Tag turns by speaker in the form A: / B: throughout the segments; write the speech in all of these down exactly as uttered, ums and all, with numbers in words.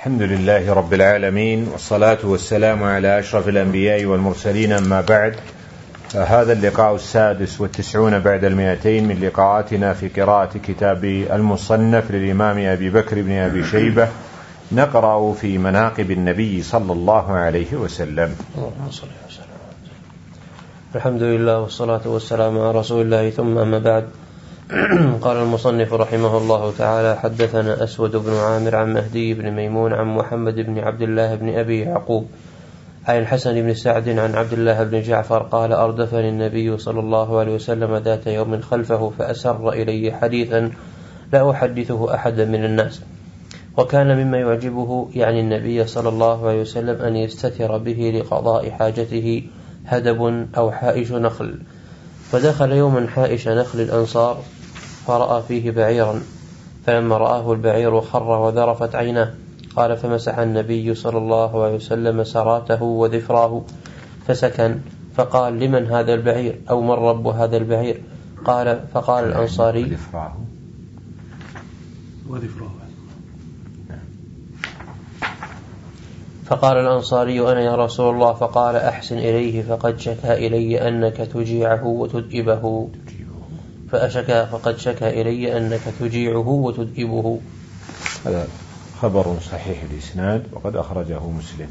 A: الحمد لله رب العالمين، والصلاة والسلام على أشرف الأنبياء والمرسلين، أما بعد. هذا اللقاء السادس والتسعون بعد المئتين من لقاءاتنا في قراءة كتاب المصنف للإمام أبي بكر بن أبي شيبة، نقرأ في مناقب النبي صلى الله عليه وسلم.
B: الحمد لله والصلاة والسلام على رسول الله، ثم أما بعد. قال المصنف رحمه الله تعالى: حدثنا أسود بن عامر عن مهدي بن ميمون عن محمد بن عبد الله بن أبي يعقوب عن الحسن بن سعد عن عبد الله بن جعفر قال: أردفني النبي صلى الله عليه وسلم ذات يوم خلفه فأسر إلي حديثا لا أحدثه أحدا من الناس، وكان مما يعجبه يعني النبي صلى الله عليه وسلم أن يستتر به لقضاء حاجته هدب أو حائش نخل. فدخل يوما حائش نخل الأنصار فرأى فيه بعيرا، فلما رآه البعير خر وذرفت عيناه. قال: فمسح النبي صلى الله عليه وسلم سراته وذفراه فسكن، فقال: لمن هذا البعير أو من رب هذا البعير؟ قال فقال الأنصاري: فقال الأنصاري: أنا يا رسول الله. فقال: أحسن إليه فقد شكى إلي أنك تجيعه وتدئبه فأشكى فقد شكى إلي أنك تجيعه وتدئبه.
A: هذا خبر صحيح الإسناد، وقد أخرجه مسلم.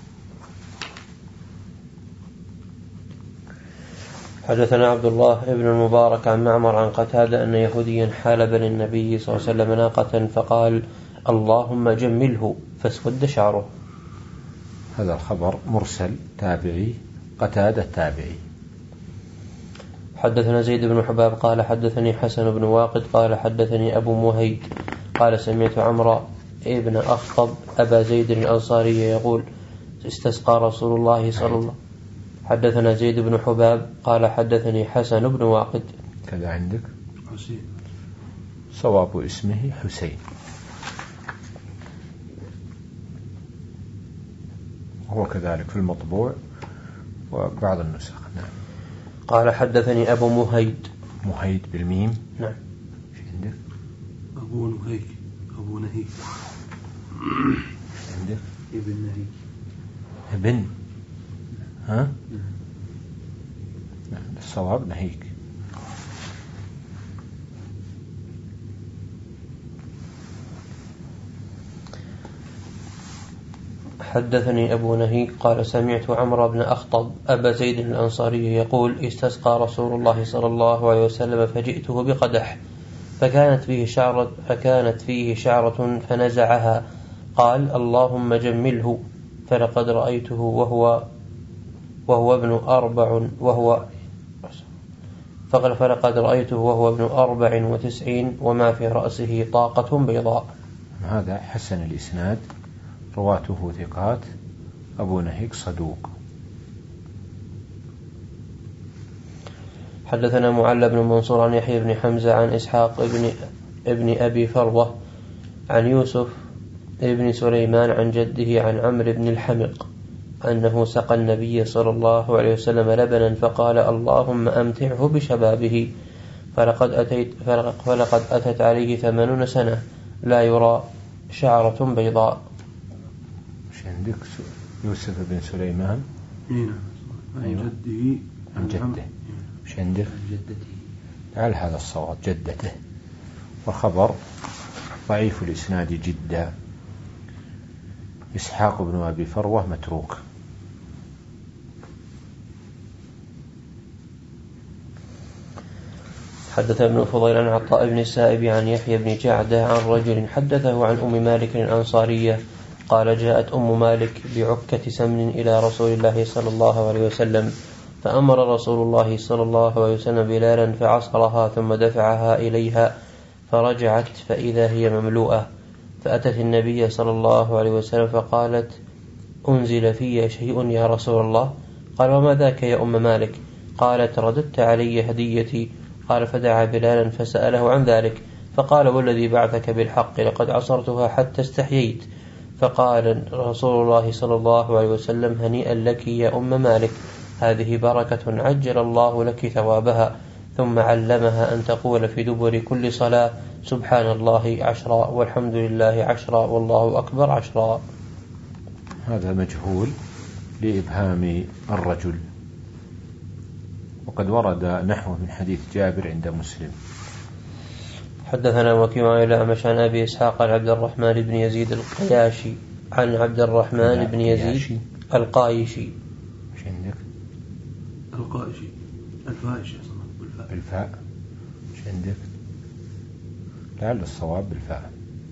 B: حدثنا عبد الله ابن المبارك عن معمر عن قتادة أن يهوديا حالب للنبي صلى الله عليه وسلم ناقة فقال: اللهم جمله، فاسود شعره.
A: هذا الخبر مرسل تابعي، قتادة تابعي.
B: حدثنا زيد بن حباب قال: حدثني حسن بن واقد قال: حدثني أبو مهيد قال: سمعت عمرو ابن أخطب أبا زيد الأنصاري يقول: استسقى رسول الله صلى الله عليه وسلم. حدثنا زيد بن حباب قال: حدثني حسن بن واقد.
A: كذا عندك حسين، صواب اسمه حسين، هو كذلك في المطبوع وبعض النسخ. نعم.
B: قال: حدثني أبو مهيد.
A: مهيد بالميم.
B: نعم.
A: ايش عندك؟
C: أبو نهيك. أبو نهيك.
A: ايش عندك؟
C: ابن نهيك.
A: ابن. ها؟ نعم. الصواب نهيك.
B: حدثني أبو نهيك قال: سمعت عمرو بن أخطب أبا زيد الأنصاري يقول: استسقى رسول الله صلى الله عليه وسلم فجئته بقدح فكانت فيه شعرة فكانت فيه شعرة فنزعها. قال: اللهم جمله، فلقد رأيته وهو وهو ابن أربع وهو فلقد رأيته وهو ابن أربع وتسعين وما في رأسه طاقة بيضاء.
A: هذا حسن الإسناد، رواته ثقات، أبو نهيك صدوق.
B: حدثنا معل بن منصور عن يحيى بن حمزة عن إسحاق ابن, ابن أبي فروة عن يوسف ابن سليمان عن جده عن عمرو بن الحمق أنه سقى النبي صلى الله عليه وسلم لبنا فقال: اللهم أمتعه بشبابه، فلقد أتيت فلقد أتت عليه ثمانون سنة لا يرى شعرة بيضاء.
A: عندك يوسف بن سليمان.
C: أيوة.
A: عن جده. عن جده. وش عندك؟
C: عن جدته.
A: على هذا الصواب جدته، وخبر ضعيف الإسناد جدا. إسحاق بن أبي فروة متروك.
B: حدث ابن فضيل عن عطاء بن السائب عن يحيى بن جعدة عن رجل حدثه عن أم مالك الأنصارية قال: جاءت أم مالك بعكة سمن إلى رسول الله صلى الله عليه وسلم، فأمر رسول الله صلى الله عليه وسلم بلالا فعصرها ثم دفعها إليها، فرجعت فإذا هي مملوءة، فأتت النبي صلى الله عليه وسلم فقالت: أنزل في شيء يا رسول الله؟ قال: وما ذاك يا أم مالك؟ قالت: رددت علي هديتي. قال: فدعا بلالا فسأله عن ذلك، فقال: والذي بعثك بالحق لقد عصرتها حتى استحييت. فقال رسول الله صلى الله عليه وسلم: هنيئا لك يا أم مالك، هذه بركة عجل الله لك ثوابها. ثم علمها أن تقول في دبر كل صلاة سبحان الله عشرا والحمد لله عشرا والله أكبر عشرا.
A: هذا مجهول لإبهام الرجل، وقد ورد نحوه من حديث جابر عند مسلم.
B: حدثنا وكيع عن الأعمش عن أبي إسحاق عن عبد الرحمن بن يزيد القياشي عن عبد الرحمن بن يزيد القايشي.
A: ايش عندك؟
C: القائشي الفائشي بالفاء.
A: بالفاء. ايش عندك؟ لعل الصواب بالفاء.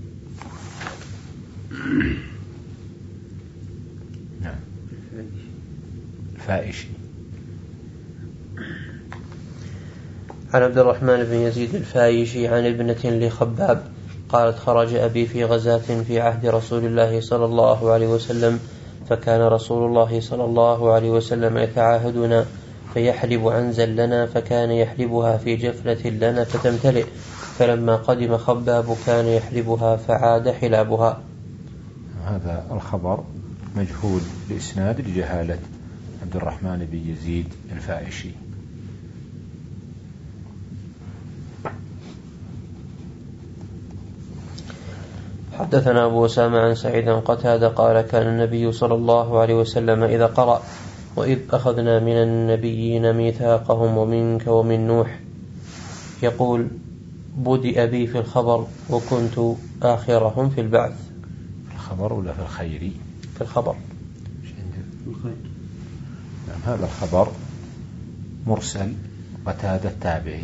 A: نعم الفائشي.
B: عن عبد الرحمن بن يزيد الفايشي عن ابنة لخباب قالت خرج أبي في غزاة في عهد رسول الله صلى الله عليه وسلم، فكان رسول الله صلى الله عليه وسلم يتعاهدنا فيحلب عنزا لنا، فكان يحلبها في جفنة لنا فتمتلئ، فلما قدم خباب كان يحلبها فعاد حلابها.
A: هذا الخبر مجهول بإسناد لجهالة عبد الرحمن بن يزيد الفائشي.
B: حدثنا أبو أسامة عن سعيد قتادة قال كان النبي صلى الله عليه وسلم إذا قرأ وإذ أخذنا من النبيين ميثاقهم ومنك ومن نوح يقول بدأ بي في الخبر وكنت آخرهم في البعث.
A: في الخبر ولا في الخير؟
B: في الخبر.
A: نعم هذا الخبر مرسل قتادة التابعي.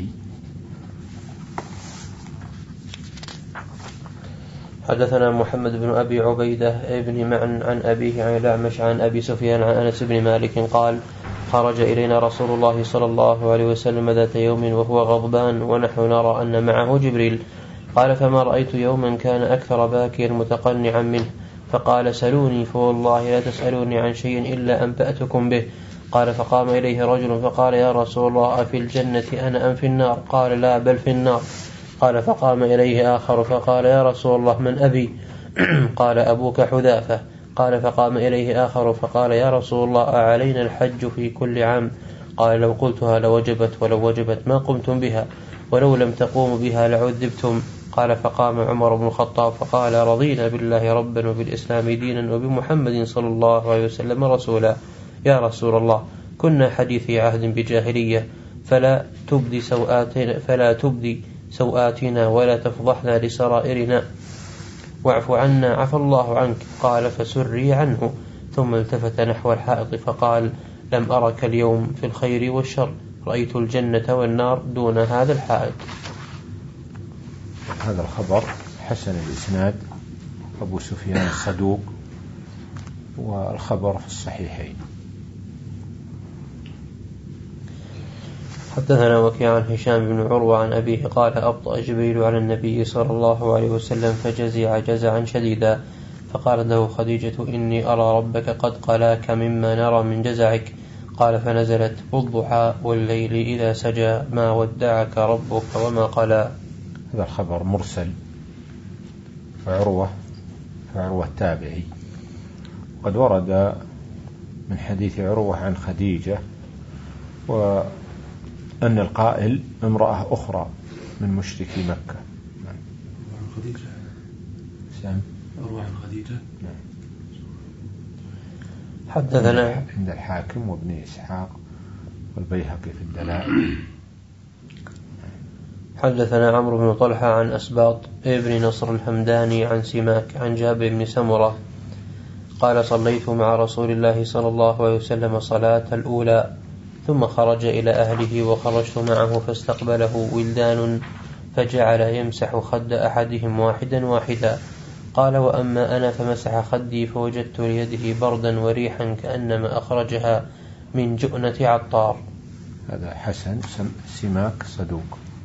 B: حدثنا محمد بن أبي عبيدة ابن معن عن أبيه عن الأعمش عن أبي سفيان عن أنس بن مالك قال خرج إلينا رسول الله صلى الله عليه وسلم ذات يوم وهو غضبان ونحن نرى أن معه جبريل، قال فما رأيت يوما كان أكثر باكيا متقنعا منه، فقال سلوني فوالله لا تسألوني عن شيء إلا أنبأتكم به. قال فقام إليه رجل فقال يا رسول الله أفي الجنة أنا أم في النار؟ قال لا بل في النار. قال فقام إليه آخر فقال يا رسول الله من أبي؟ قال أبوك حذافة. قال فقام إليه آخر فقال يا رسول الله أعلينا الحج في كل عام؟ قال لو قلتها لوجبت ولو وجبت ما قمتم بها ولو لم تقوموا بها لعذبتم. قال فقام عمر بن الخطاب فقال رضينا بالله ربا وبالإسلام دينا وبمحمد صلى الله عليه وسلم رسولا. يا رسول الله كنا حديثي عهد بجاهلية فلا تبدي سوآتنا, فلا تبدي سوآتنا ولا تفضحنا لسرائرنا واعف عنا عفى الله عنك. قال فسري عنه ثم التفت نحو الحائط فقال لم أرك اليوم في الخير والشر، رأيت الجنة والنار دون هذا الحائط.
A: هذا الخبر حسن الإسناد، أبو سفيان الصدوق، والخبر في الصحيحين.
B: حدثنا وكيع عن هشام بن عروة عن أبيه قال أبطأ جبريل على النبي صلى الله عليه وسلم فجزع جزعا شديدا، فقال له خديجة إني أرى ربك قد قلاك مما نرى من جزعك. قال فنزلت والضحى والليل إذا سجى ما ودعك ربك وما قلى.
A: هذا الخبر مرسل فعروة فعروة التابعي، وقد ورد من حديث عروة عن خديجة وأن القائل امرأة أخرى من مشركي مكة.
C: خديجة
A: سام
C: أروع عن خديجة.
B: حدثنا
A: عند الحاكم وابن إسحاق والبيهقي في الدلائل.
B: حدثنا عمرو بن طلحة عن أسباط ابن نصر الهمداني عن سماك عن جابر بن سمرة قال صليت مع رسول الله صلى الله عليه وسلم صلاة الأولى ثم خرج إلى أهله وخرجت معه فاستقبله ولدان فجعل يمسح خد أحدهم واحدا واحدا. قال وأما أنا فمسح خدي فوجدت ليده بردا وريحا كأنما أخرجها من جؤنة عطار.
A: هذا حسن سماك صدوق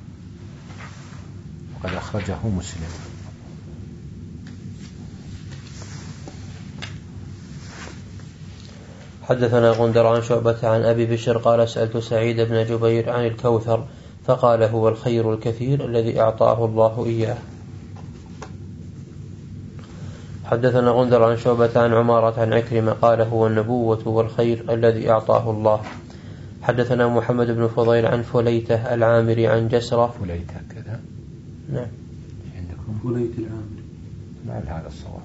A: وقد أخرجه مسلم.
B: حدثنا غندر عن شعبة عن أبي بشر قال سألت سعيد بن جبير عن الكوثر فقال هو الخير الكثير الذي أعطاه الله إياه. حدثنا غندر عن شعبة عن عمارة عن عكرمة قال هو النبوة والخير الذي أعطاه الله. حدثنا محمد بن فضيل عن فليته العامري عن جسرة.
A: فليته كذا؟
B: نعم.
A: عندكم
C: فليت العامري.
A: لعل هذا الصواب.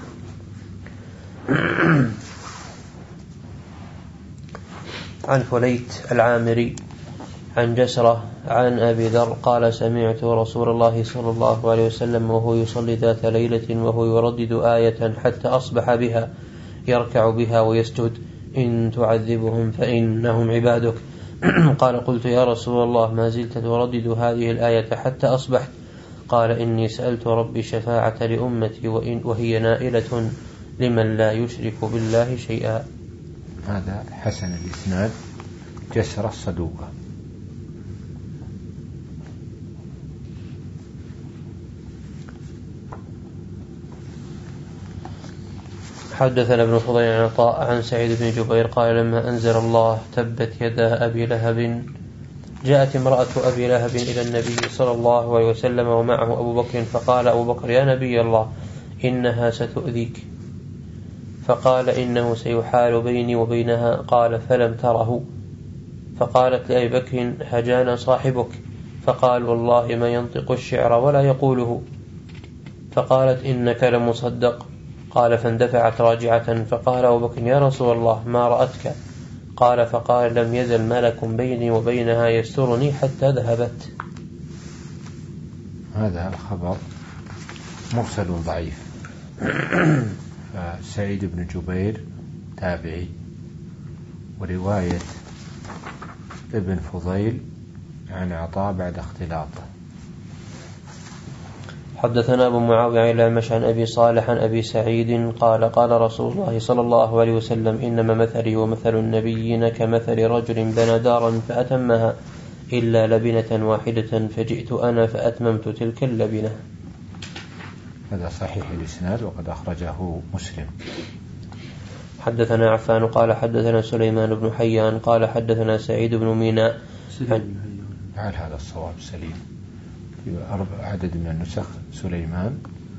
B: عن فليت العامري عن جسرة عن أبي ذر قال سمعت رسول الله صلى الله عليه وسلم وهو يصلي ذات ليلة وهو يردد آية حتى أصبح بها يركع بها ويسجد إن تعذبهم فإنهم عبادك. قال قلت يا رسول الله ما زلت تردد هذه الآية حتى أصبحت؟ قال إني سألت ربي شفاعة لأمتي وهي نائلة لمن لا يشرك بالله شيئا.
A: هذا حسن الإسناد، جسر الصدوقة.
B: حدثنا ابن فضيل عن عطاء عن سعيد بن جبير قال لما أنزل الله تبت يدا أبي لهب جاءت امرأة أبي لهب إلى النبي صلى الله عليه وسلم ومعه أبو بكر فقال أبو بكر يا نبي الله إنها ستؤذيك، فقال إنه سيحال بيني وبينها. قال فلم تره؟ فقالت لأبي بكر هجانا صاحبك؟ فقال والله ما ينطق الشعر ولا يقوله. فقالت إنك لمصدق. قال فاندفعت راجعة. فقال أبو بكر يا رسول الله ما رأتك؟ قال فقال لم يزل ملك بيني وبينها يسترني حتى ذهبت.
A: هذا الخبر مرسل ضعيف. سعيد بن جبير تابعي، ورواية ابن فضيل عن عطاء بعد اختلاطه.
B: حدثنا أبو معاوية الأعمش عن أبي صالح عن أبي سعيد قال قال رسول الله صلى الله عليه وسلم إنما مثلي ومثل النبيين كمثل رجل بنى دارا فأتمها إلا لبنة واحدة فجئت أنا فأتممت تلك اللبنة.
A: هذا صحيح الإسناد وقد أخرجه مسلم.
B: حدثنا عفان قال حدثنا سليمان بن حيان قال حدثنا سعيد بن ميناء
A: عن هذا الصواب سليم في أربع عدد من النسخ سليمان.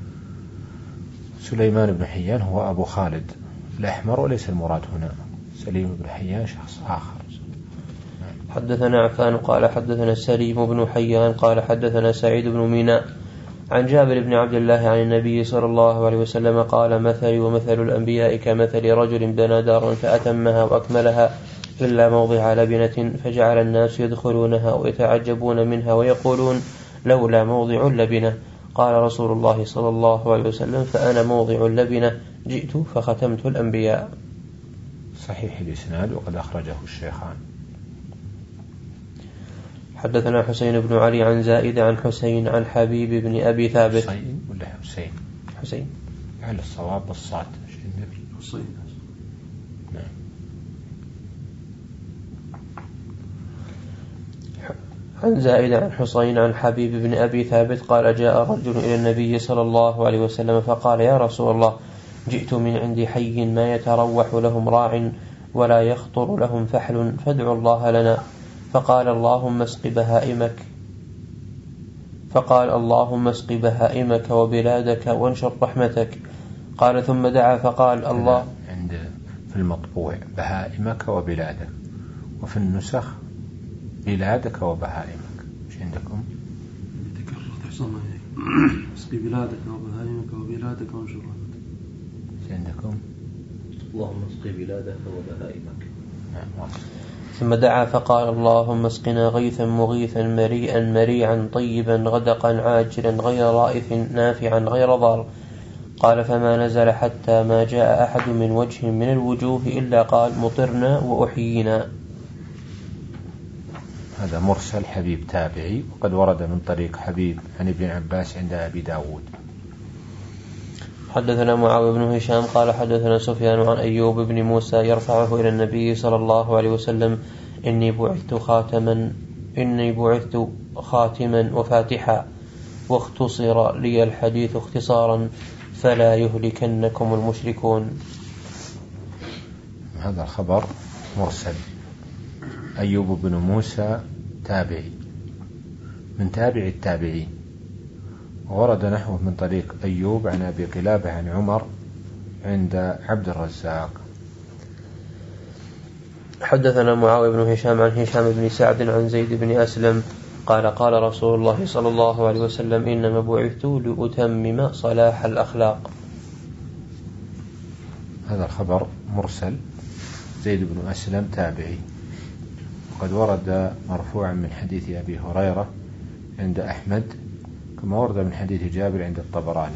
A: سليمان بن حيان هو أبو خالد الأحمر وليس المراد هنا، سليم بن حيان شخص آخر.
B: حدثنا عفان قال حدثنا سليم بن حيان قال حدثنا سعيد بن ميناء عن جابر بن عبد الله عن النبي صلى الله عليه وسلم قال مثلي ومثل الأنبياء كمثل رجل بنى دارا فأتمها وأكملها إلا موضع لبنة فجعل الناس يدخلونها ويتعجبون منها ويقولون لولا موضع اللبنة. قال رسول الله صلى الله عليه وسلم فأنا موضع اللبنة جئت فختمت الأنبياء.
A: صحيح الإسناد وقد أخرجه الشيخان.
B: حدثنا حسين بن علي عن زائد عن حسين عن حبيب بن أبي ثابت.
A: حسين ولا حسين؟
B: حسين
A: على الصواب بالصاد.
C: حسين.
A: نعم.
B: عن زائد عن حسين عن حبيب بن أبي ثابت قال جاء رجل إلى النبي صلى الله عليه وسلم فقال يا رسول الله جئت من عند حي ما يتروح لهم راع ولا يخطر لهم فحل فادعوا الله لنا. فقال اللهم اسق بهائمك فقال اللهم اسق بهائمك وبلادك وانشر رحمتك. قال ثم دعا فقال الله
A: عند في المطبوع بهائمك وبلادك، وفي النسخ بلادك وبهائمك. ايش عندكم؟
C: تكرر تحصل معي اسقي بلادك وبهائمك وبلادك وانشر رحمتك.
A: ايش عندكم؟
C: اللهم اسقي بلادك وبهائمك.
A: نعم.
B: ثم دعا فقال اللهم اسقنا غيثا مغيثا مريئا مريعا طيبا غدقا عاجلا غير رائف نافعا غير ضار. قال فما نزل حتى ما جاء أحد من وجه من الوجوه إلا قال مطرنا وأحيينا.
A: هذا مرسل حبيب تابعي وقد ورد من طريق حبيب عن ابن عباس عند أبي داود.
B: حدثنا معاوية بن هشام قال حدثنا سفيان عن أيوب بن موسى يرفعه إلى النبي صلى الله عليه وسلم إني بعثت خاتما إني بعثت خاتما وفاتحا واختصر لي الحديث اختصارا فلا يهلكنكم المشركون.
A: هذا الخبر مرسل. أيوب بن موسى تابعي من تابع التابعين، ورد نحوه من طريق أيوب عن أبي قلابة عن عمر عند عبد الرزاق.
B: حدثنا معاوية بن هشام عن هشام بن سعد عن زيد بن أسلم قال قال رسول الله صلى الله عليه وسلم إنما بعثت لأتمم صلاح الأخلاق.
A: هذا الخبر مرسل، زيد بن أسلم تابعي، وقد ورد مرفوعا من حديث أبي هريرة عند أحمد، كما ورد من حديث جابر عند الطبراني.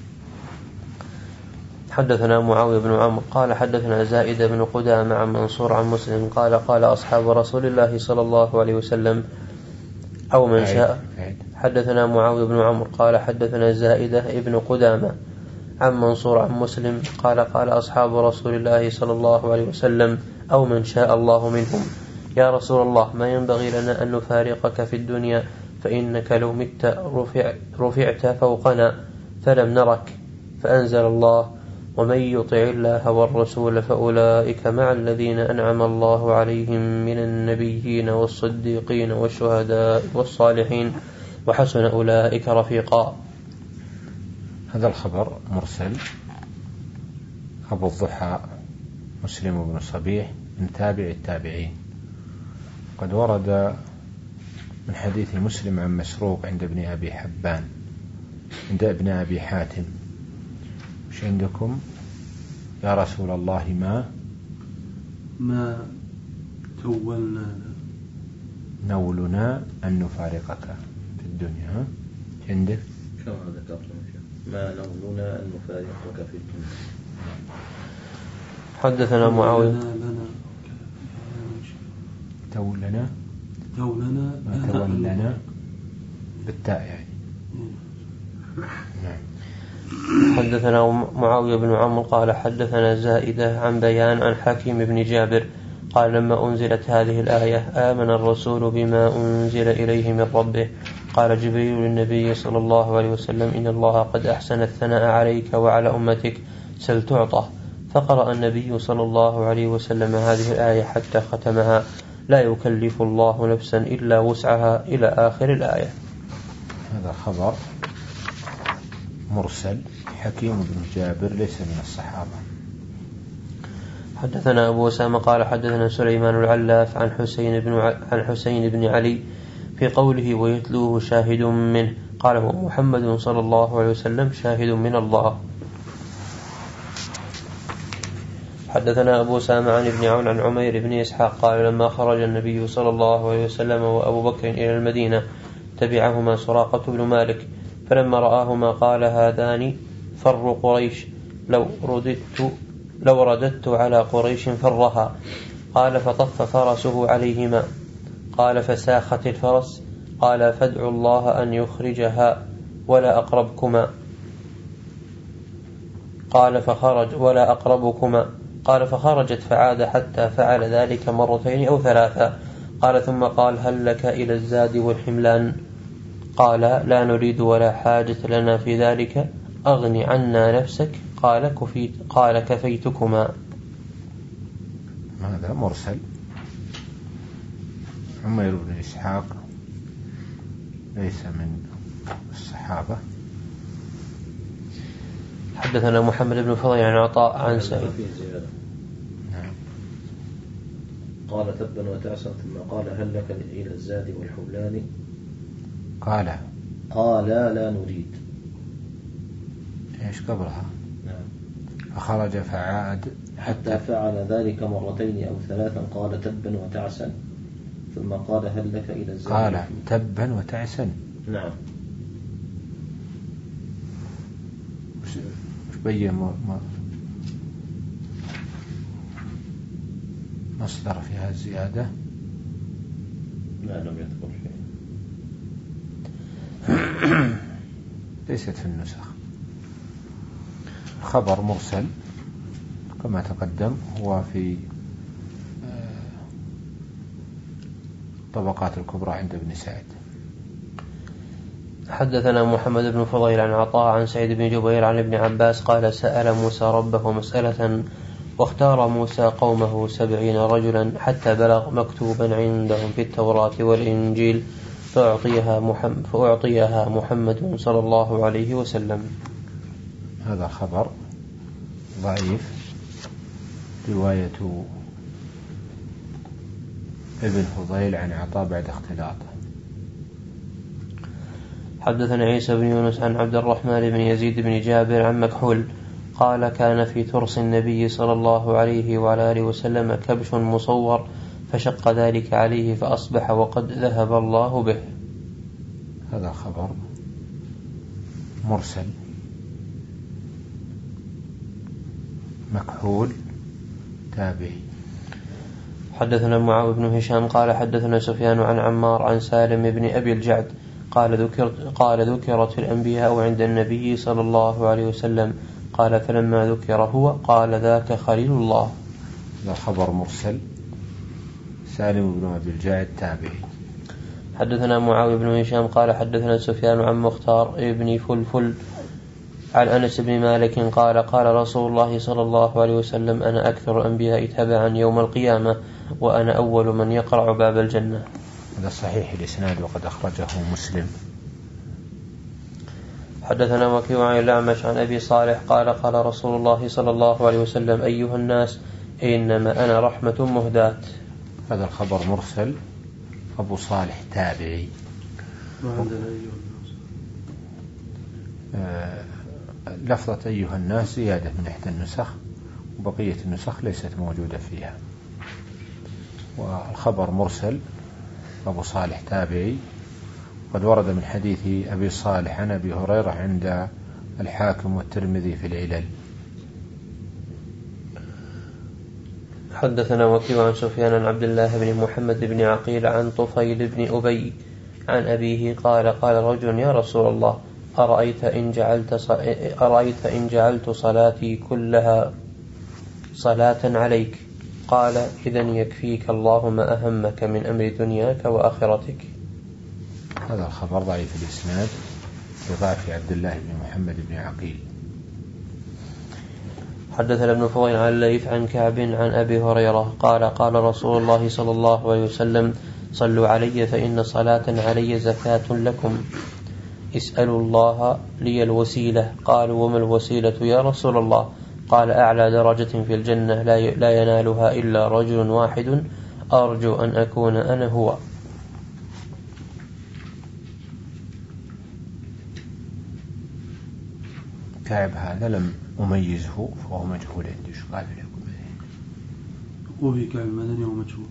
B: حدثنا معاوية بن عمرو قال حدثنا زائد بن قدامة عن منصور عن مسلم قال قال أصحاب رسول الله صلى الله عليه وسلم أو من شاء. حدثنا معاوية بن عمرو قال حدثنا زائدة بن قدامة عن منصور عن مسلم قال قال أصحاب رسول الله صلى الله عليه وسلم أو من شاء الله منهم يا رسول الله ما ينبغي لنا أن نفارقك في الدنيا فإنك لو مت رفع رفعت فوقنا فلم نرك. فأنزل الله ومن يطع الله والرسول فأولئك مع الذين أنعم الله عليهم من النبيين والصديقين والشهداء والصالحين وحسن أولئك رفيقا.
A: هذا الخبر مرسل، أبو الضحى مسلم بن صبيح من تابع التابعين، قد ورد من حديث مسلم عن مسروق عند ابن أبي حبان عند ابن أبي حاتم. وش عندكم يا رسول الله؟ ما
C: ما تولنا
A: نولنا أن نفارقك في الدنيا. عندك
B: كما ذكرت ما نولنا أن نفارقك في الدنيا. حدثنا معاوية
A: تولنا
C: تولنا
A: ما تولنا بالتاء يعني. نعم.
B: حدثنا معاوية بن عمرو قال حدثنا زائدة عن بيان عن حكيم بن جابر قال لما أنزلت هذه الآية آمن الرسول بما أنزل إليه من ربه قال جبريل للنبي صلى الله عليه وسلم إن الله قد أحسن الثناء عليك وعلى أمتك سل تعطى. فقرأ النبي صلى الله عليه وسلم هذه الآية حتى ختمها لا يكلف الله نفسا إلا وسعها إلى آخر الآية.
A: هذا خبر مرسل، حكيم بن جابر ليس من الصحابة.
B: حدثنا أبو أسامة قال حدثنا سليمان العلاف عن حسين بن عن حسين بن علي في قوله ويتلوه شاهد منه قال هو محمد صلى الله عليه وسلم شاهد من الله. حدثنا أبو أسامة عن ابن عون عن عمير بن إسحاق قال لما خرج النبي صلى الله عليه وسلم وأبو بكر إلى المدينة تبعهما سراقة بن مالك فلما رآهما قال هذان فر قريش لو رددت لو رددت على قريش فرها. قال فطف فرسه عليهما قال فساخت الفرس قال فادعوا الله أن يخرجها ولا أقربكما قال فخرج ولا أقربكما قال فخرجت فعاد حتى فعل ذلك مرتين أو ثلاثا. قال ثم قال هل لك إلى الزاد والحملان قال لا نريد ولا حاجة لنا في ذلك أغن عنا نفسك قال كفيت قال كفيتكما.
A: هذا مرسل، عمير بن إسحاق ليس من الصحابة.
B: حدثنا محمد بن فضيل عن عطاء عن سعيد
A: نعم.
B: قال تبا وتعسا ثم قال هل لك إلى الزاد والحملان
A: قال
B: قال لا نريد.
A: ايش قبلها؟
B: نعم.
A: فخرج فعاد
B: حتى فعل ذلك مرتين أو ثلاثا قال تبا وتعسا ثم قال هل لك إلى الزاد
A: قال تبا وتعسا.
B: نعم.
A: وش بين مصدر في هذه الزيادة؟
B: لا لم يذكر شيء.
A: ليست في النسخ. خبر مرسل كما تقدم هو في طبقات الكبرى عند ابن سعد.
B: حدثنا محمد بن فضيل عن عطاء عن سعيد بن جبير عن ابن عباس قال سأل موسى ربه مسألة واختار موسى قومه سبعين رجلا حتى بلغ مكتوبا عندهم في التوراة والإنجيل فأعطيها محمد, فأعطيها محمد صلى الله عليه وسلم.
A: هذا خبر ضعيف، رواية ابن فضيل عن عطاء بعد اختلاطه.
B: حدثنا عيسى بن يونس عن عبد الرحمن بن يزيد بن جابر عن مكحول قال كان في ترس النبي صلى الله عليه وعلى آله وسلم كبش مصور فشق ذلك عليه فأصبح وقد ذهب الله به.
A: هذا خبر مرسل. مكحول تابعي.
B: حدثنا معاوية بن هشام قال حدثنا سفيان عن عمار عن سالم بن أبي الجعد قال ذكرت, قال ذكرت الأنبياء عند النبي صلى الله عليه وسلم قال فلما ذكر هو قال ذاك خليل الله.
A: هذا خبر مرسل. سالم بن أبي الجعد تابعي.
B: حدثنا معاوية بن هشام قال حدثنا سفيان عن مختار ابن فلفل عن أنس بن مالك قال قال رسول الله صلى الله عليه وسلم أنا أكثر الأنبياء تبعا يوم القيامة وأنا أول من يقرع باب الجنة.
A: هذا صحيح الإسناد وقد أخرجه مسلم.
B: حدثنا وكيع عن الأعمش عن أبي صالح قال قال رسول الله صلى الله عليه وسلم أيها الناس إنما أنا رحمة مهداة.
A: هذا الخبر مرسل. أبو صالح تابعي. آه لفظة أيها الناس زيادة من إحدى النسخ وبقية النسخ ليست موجودة فيها. والخبر مرسل. أبو صالح تابعي. قد ورد من حديث أبي صالح عن أبي هريرة عند الحاكم والترمذي في العلل.
B: حدثنا وكيع عن سفيان عن عبد الله بن محمد بن عقيل عن طفيل بن أبي عن أبيه قال قال رجل يا رسول الله أرأيت إن جعلت, أرأيت إن جعلت صلاتي كلها صلاة عليك قال إذن يكفيك الله ما أهمك من أمر دنياك وآخرتك.
A: هذا الخبر ضعيف الإسناد لضعف عبد الله بن محمد بن عقيل.
B: حدثنا ابن فضيل عن الليث عن كعب عن أبي هريرة قال قال رسول الله صلى الله عليه وسلم صلوا علي فإن صلاة علي زكاة لكم اسألوا الله لي الوسيلة قالوا وما الوسيلة يا رسول الله قال أعلى درجة في الجنة لا ينالها إلا رجل واحد أرجو أن أكون أنا هو.
A: كعب هذا لم أميزه فهو مجهول عندي. شو قال لكم؟
C: وهي كعب مدني ومجهول.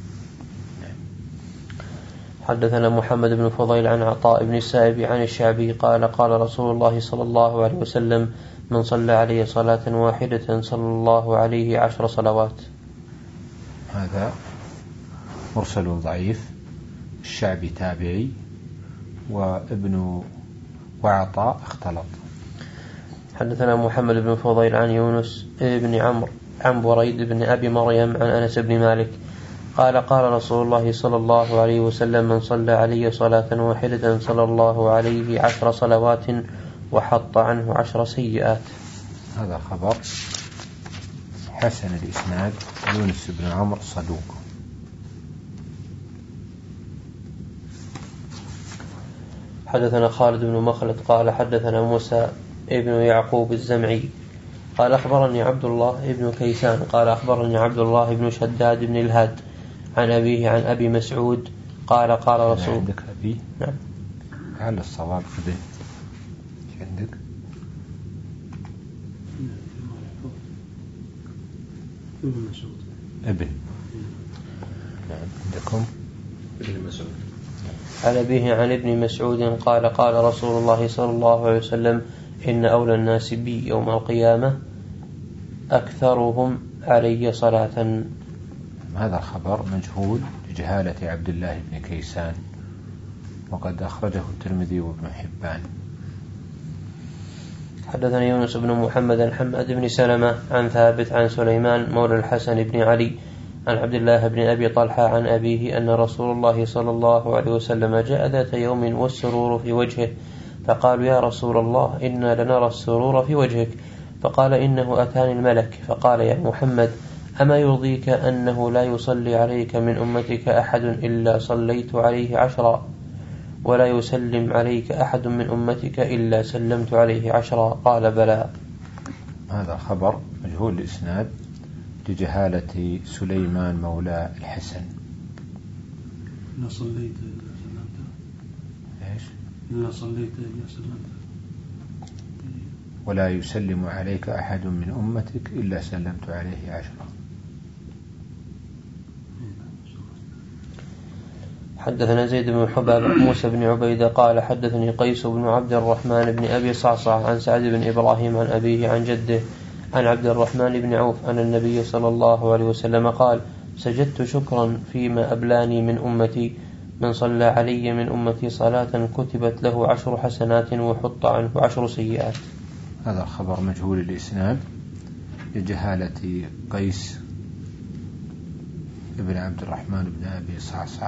B: حدثنا محمد بن فضيل عن عطاء بن السائب عن الشعبي قال قال رسول الله صلى الله عليه وسلم من صلى عليه صلاة واحدة صلى الله عليه عشر صلوات.
A: هذا مرسل ضعيف. الشعبي تابعي وابن وعطاء اختلط.
B: حدثنا محمد بن فضيل عن يونس بن عمرو عن بريد بن أبي مريم عن أنس بن مالك قال قال رسول الله صلى الله عليه وسلم من صلى علي صلاة واحدة صلى الله عليه عشر صلوات وحط عنه عشر سيئات.
A: هذا خبر حسن الإسناد. يونس بن عمرو صدوق.
B: حدثنا خالد بن مخلد قال حدثنا موسى ابن يعقوب الزمعي قال أخبرني عبد الله ابن كيسان قال أخبرني عبد الله بن شداد بن الهاد عن أبيه عن أبي مسعود قال قال رسول
A: عندك أبي؟
B: نعم.
A: على الصواب ابن. عندك
C: ابن مسعود
A: ابن. نعم. عندكم
C: ابن مسعود.
B: عن أبيه عن ابن مسعود قال قال رسول الله صلى الله عليه وسلم إن أولى الناس بي يوم القيامة أكثرهم علي صلاة.
A: هذا الخبر مجهول لجهالة عبد الله بن كيسان وقد أخرجه الترمذي وابن حبان.
B: حدثني يونس بن محمد عن حماد بن سلمة عن ثابت عن سليمان مولى الحسن بن علي عن عبد الله بن أبي طلحة عن أبيه أن رسول الله صلى الله عليه وسلم جاء ذات يوم والسرور في وجهه فقالوا يا رسول الله إنا لنرى السرور في وجهك فقال إنه أتاني الملك فقال يا محمد أما يرضيك أنه لا يصلي عليك من أمتك أحد إلا صليت عليه عشرا ولا يسلم عليك أحد من أمتك إلا سلمت عليه عشرا قال بلى.
A: هذا خبر مجهول الإسناد لجهالة سليمان مولى الحسن.
C: إلا صليت إلا سلمت.
A: إيش؟
C: إلا صليت إلا سلمت.
A: ولا يسلم عليك أحد من أمتك إلا سلمت عليه عشرة.
B: حدثنا زيد بن حباب موسى بن عبيدة قال حدثني قيس بن عبد الرحمن بن أبي صعصع عن سعد بن إبراهيم عن أبيه عن جده عن عبد الرحمن بن عوف أن النبي صلى الله عليه وسلم قال سجدت شكرا فيما أبلاني من أمتي من صلى علي من أمتي صلاة كتبت له عشر حسنات وحط عنه عشر سيئات.
A: هذا خبر مجهول الإسناد لجهالة قيس ابن عبد الرحمن بن أبي صعصع.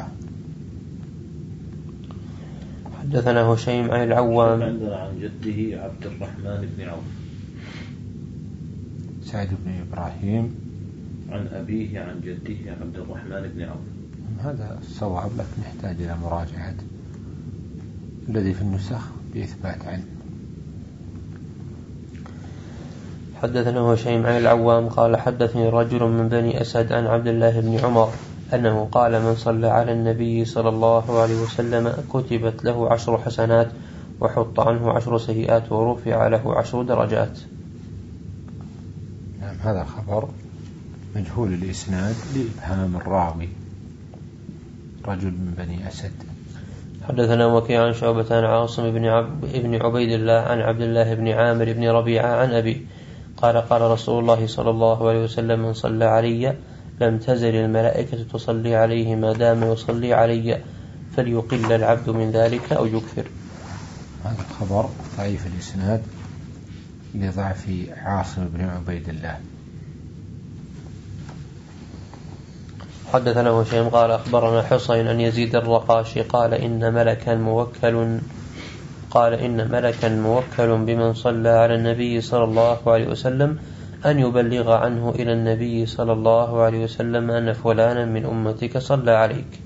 B: حدثنا هشيم عن العوام
D: عندنا عن جده عبد الرحمن بن عوف
A: سعد بن إبراهيم
D: عن أبيه عن جده عبد الرحمن بن عوف.
A: هذا صواب لكن نحتاج إلى مراجعة الذي في النسخ بإثبات عنه.
B: حدثنا هشيم عن العوام قال حدثني رجل من بني أسد عن عبد الله بن عمر أنه قال من صلى على النبي صلى الله عليه وسلم كتبت له عشر حسنات وحط عنه عشر سيئات ورفع له عشر درجات.
A: نعم هذا خبر مجهول الإسناد لإبهام الراوي رجل من بني أسد.
B: حدثنا وكيع عن شعبة عن عاصم بن, عب... بن عبيد الله عن عبد الله بن عامر بن ربيعة عن أبي قال قال رسول الله صلى الله عليه وسلم من صلى علي لم تزل الملائكة تصلي عليه ما دام يصلي علي فليقل العبد من ذلك أو يكثر.
A: هذا الخبر ضعيف الإسناد لضعف عاصم بن عبيد الله.
B: حدثنا هشيم قال أخبرنا حسين أن يزيد الرقاشي قال إن ملكا موكل قال إن ملكا موكل بمن صلى على النبي صلى الله عليه وسلم أن يبلغ عنه إلى النبي صلى الله عليه وسلم أن فلانا من أمتك صلى عليك.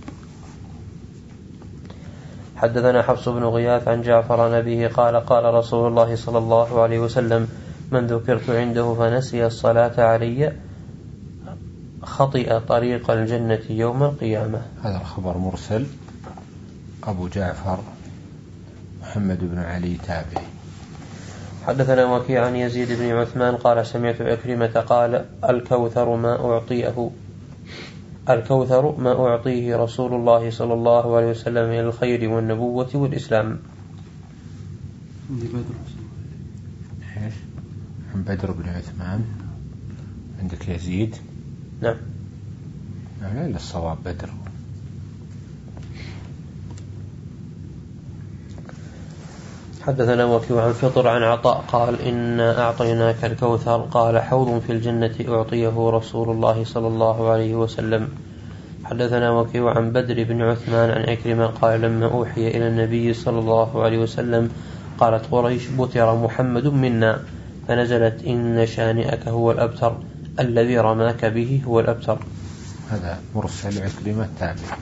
B: حدثنا حفص بن غياث عن جعفر عن أبيه قال قال رسول الله صلى الله عليه وسلم من ذكرت عنده فنسي الصلاة علي خطئ طريق الجنة يوم القيامة.
A: هذا الخبر مرسل أبو جعفر محمد بن علي تابعي.
B: حدثنا وكيع عن يزيد بن عثمان قال سمعت أكرمة قال الكوثر ما أعطيه الكوثر ما أعطيه رسول الله صلى الله عليه وسلم من الخير والنبوة والإسلام.
A: إيش؟ عن بدر بن عثمان عندك يزيد.
B: نعم.
A: نعم لا الصواب بدر.
B: حدثنا وكيع عن فطر عن عطاء قال إنا أعطيناك الكوثر قال حوض في الجنة أعطيه رسول الله صلى الله عليه وسلم. حدثنا وكيع عن بدر بن عثمان عن أكرمة قال لما أوحي إلى النبي صلى الله عليه وسلم قالت قريش بتر محمد منا فنزلت إن شانئك هو الأبتر الذي رماك به هو الأبتر.
A: هذا مرسل عكرمة تابع.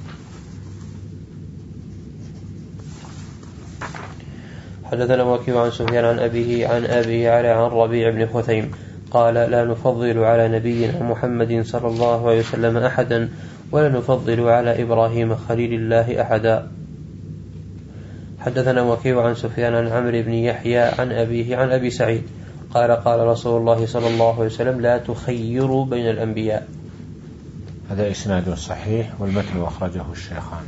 B: حدثنا وكيع عن سفيان عن أبيه عن أبي علي عن ربيع بن خثيم قال لا نفضل على نبينا محمد صلى الله عليه وسلم أحدا ولا نفضل على إبراهيم خليل الله أحدا. حدثنا وكيع عن سفيان عن عمرو بن يحيى عن أبيه عن أبي سعيد قال قال رسول الله صلى الله عليه وسلم لا تخيروا بين الأنبياء.
A: هذا إسناد صحيح والمتن أخرجه الشيخان.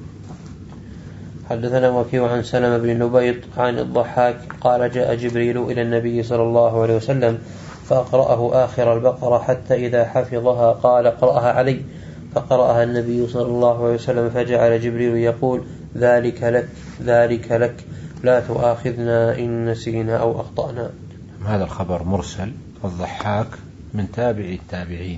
B: حدثنا وكيع عن سلمة بن نبيط عن الضحاك قال جاء جبريل إلى النبي صلى الله عليه وسلم فأقرأه آخر البقرة حتى إذا حفظها قال اقرأها علي فقرأها النبي صلى الله عليه وسلم فجعل جبريل يقول ذلك لك ذلك لك لا تؤاخذنا إن نسينا أو أخطأنا.
A: هذا الخبر مرسل الضحاك من تابع التابعين.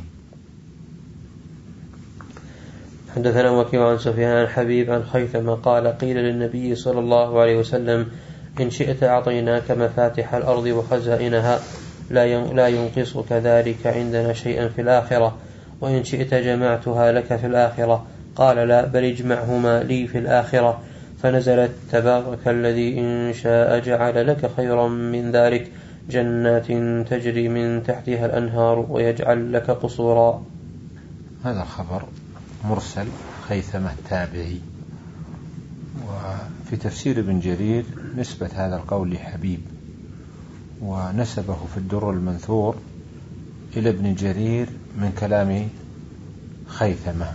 B: حدثنا وكيع عن سفيان عن حبيب عن خيثمة قال قيل للنبي صلى الله عليه وسلم إن شئت أعطيناك مفاتح الأرض وخزائنها لا ينقصك ذلك عندنا شيئا في الآخرة وإن شئت جمعتها لك في الآخرة قال لا بل اجمعهما لي في الآخرة فنزلت تبارك الذي إن شاء جعل لك خيرا من ذلك جنات تجري من تحتها الأنهار ويجعل لك قصورا.
A: هذا الخبر مرسل خيثمة التابعي. وفي تفسير ابن جرير نسبة هذا القول لحبيب، ونسبه في الدر المنثور إلى ابن جرير من كلام خيثمة.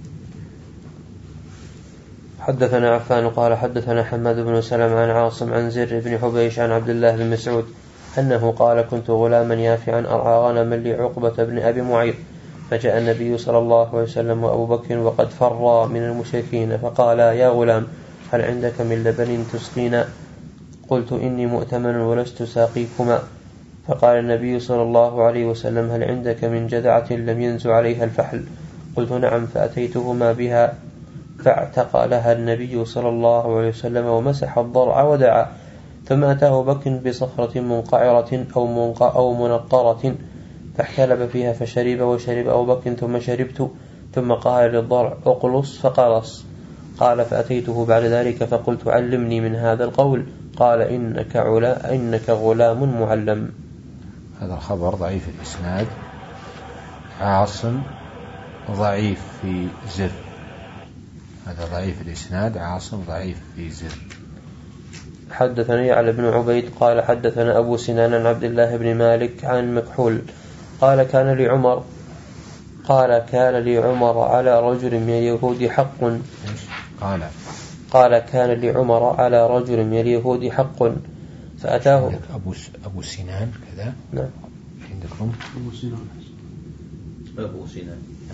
B: حدثنا عفان قال حدثنا حماد بن سلم عن عاصم عن زر بن حبيش عن عبد الله بن مسعود أنه قال كنت غلاما يافعا أرعى غنما لعقبة بن أبي معيط، فجاء النبي صلى الله عليه وسلم وأبو بكر وقد فر من المشركين، فقال يا غلام هل عندك من لبن تسقينا؟ قلت إني مؤتمن ولست ساقيكما. فقال النبي صلى الله عليه وسلم هل عندك من جذعة لم ينزع عليها الفحل؟ قلت نعم، فأتيتهما بها، فاعتق لها النبي صلى الله عليه وسلم ومسح الضرع ودعا. ثم أتاه بكر بصخرة منقعرة أو, منق أو منقرة فاحتلب فيها فشرب، وشرب أبو بكر ثم شربت. ثم قال للضرع اقلص فقلص. قال فأتيته بعد ذلك فقلت علمني من هذا القول. قال إنك, علا إنك غلام معلم.
A: هذا الخبر ضعيف الإسناد، عاصم ضعيف في زر. هذا ضعيف الإسناد، عاصم ضعيف في زر.
B: حدثني على ابن عبيد قال حدثنا أبو سنان عن عبد الله بن مالك عن مكحول قال كان لعمر قال كان لعمر على رجل من اليهود حق
A: قال
B: قال كان لعمر على رجل من اليهود حق فأتاه
A: أبو أبو سنان كذا.
B: نعم
A: عندكم
C: أبو سنان
D: أبو سنان.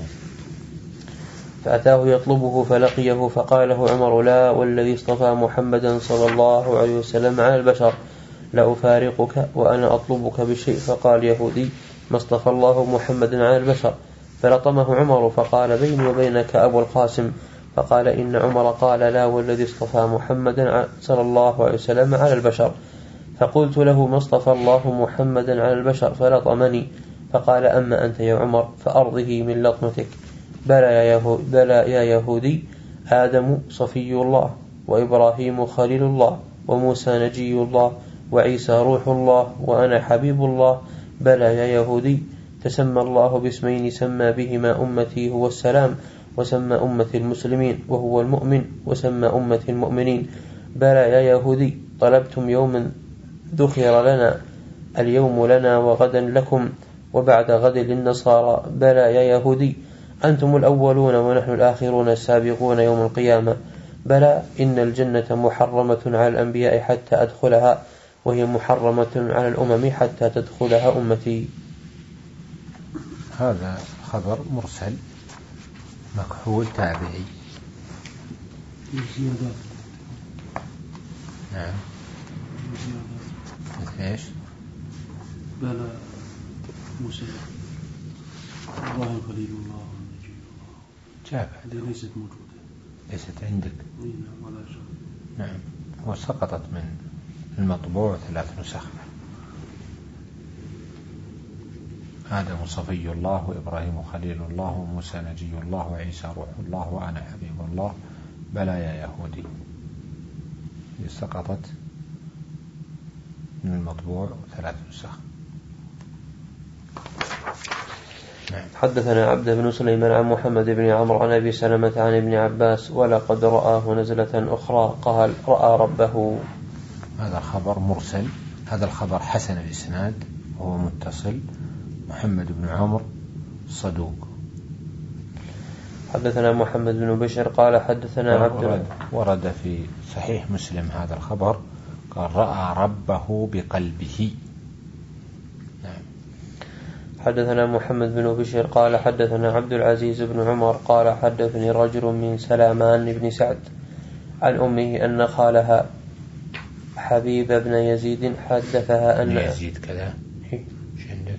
B: فأتاه يطلبه فلقيه فقال له عمر لا والذي اصطفى محمدا صلى الله عليه وسلم على البشر لا أفارقك وأنا أطلبك بشيء. فقال يهودي ما اصطفى الله محمدا على البشر. فلطمه عمر فقال بيني وبينك أبو القاسم. فقال إن عمر قال لا والذي اصطفى محمدا صلى الله عليه وسلم على البشر. فقلت له ما اصطفى الله محمدا على البشر؟ فلطمني. فقال أما أنت يا عمر فأرضه من لطمتك. بلى يا, يهو بلى يا يهودي آدم صفي الله وإبراهيم خليل الله وموسى نجي الله وعيسى روح الله وأنا حبيب الله. بلى يا يهودي تسمى الله باسمين سمى بهما أمتي هو السلام وسمى أمة المسلمين وهو المؤمن وسمى أمة المؤمنين. بلى يا يهودي طلبتم يوما ذخر لنا اليوم لنا وغدا لكم وبعد غد للنصارى. بلى يا يهودي أنتم الأولون ونحن الآخرون السابقون يوم القيامة. بلى إن الجنة محرمة على الأنبياء حتى أدخلها وهي محرمة على الأمم حتى تدخلها أمتي.
A: هذا خبر مرسل مكحول تابعي. نعم. مثل ايش؟
C: بلى موسى إبراهيم خليل الله ونجي الله.
A: جاب
C: هذه ليست موجودة.
A: ليست عندك؟
C: نعم ولا شيء.
A: نعم. وسقطت من المطبوع ثلاث نسخ. آدم صفي الله وإبراهيم خليل الله وموسى نجي الله وعيسى روح الله وأنا حبيب الله. بلى يا يهودي. سقطت من المطبوع ثلاث نسخ. نعم.
B: حدثنا عبد بن سليمان عن محمد بن عمرو عن أبي سلمة عن ابن عباس ولقد رآه نزلة أخرى قال رأى ربه.
A: هذا الخبر مرسل. هذا الخبر حسن الإسناد وهو متصل. محمد بن عمرو صدوق.
B: حدثنا محمد بن بشر قال حدثنا عبد
A: ورد, ورد في صحيح مسلم هذا الخبر قال رأى ربه بقلبه. نعم.
B: حدثنا محمد بن بشر قال حدثنا عبد العزيز بن عمر قال حدثني رجل من سلامان بن سعد عن أمه أن خالها حبيب بن يزيد حدثها أن
A: يزيد كذا ايش عندك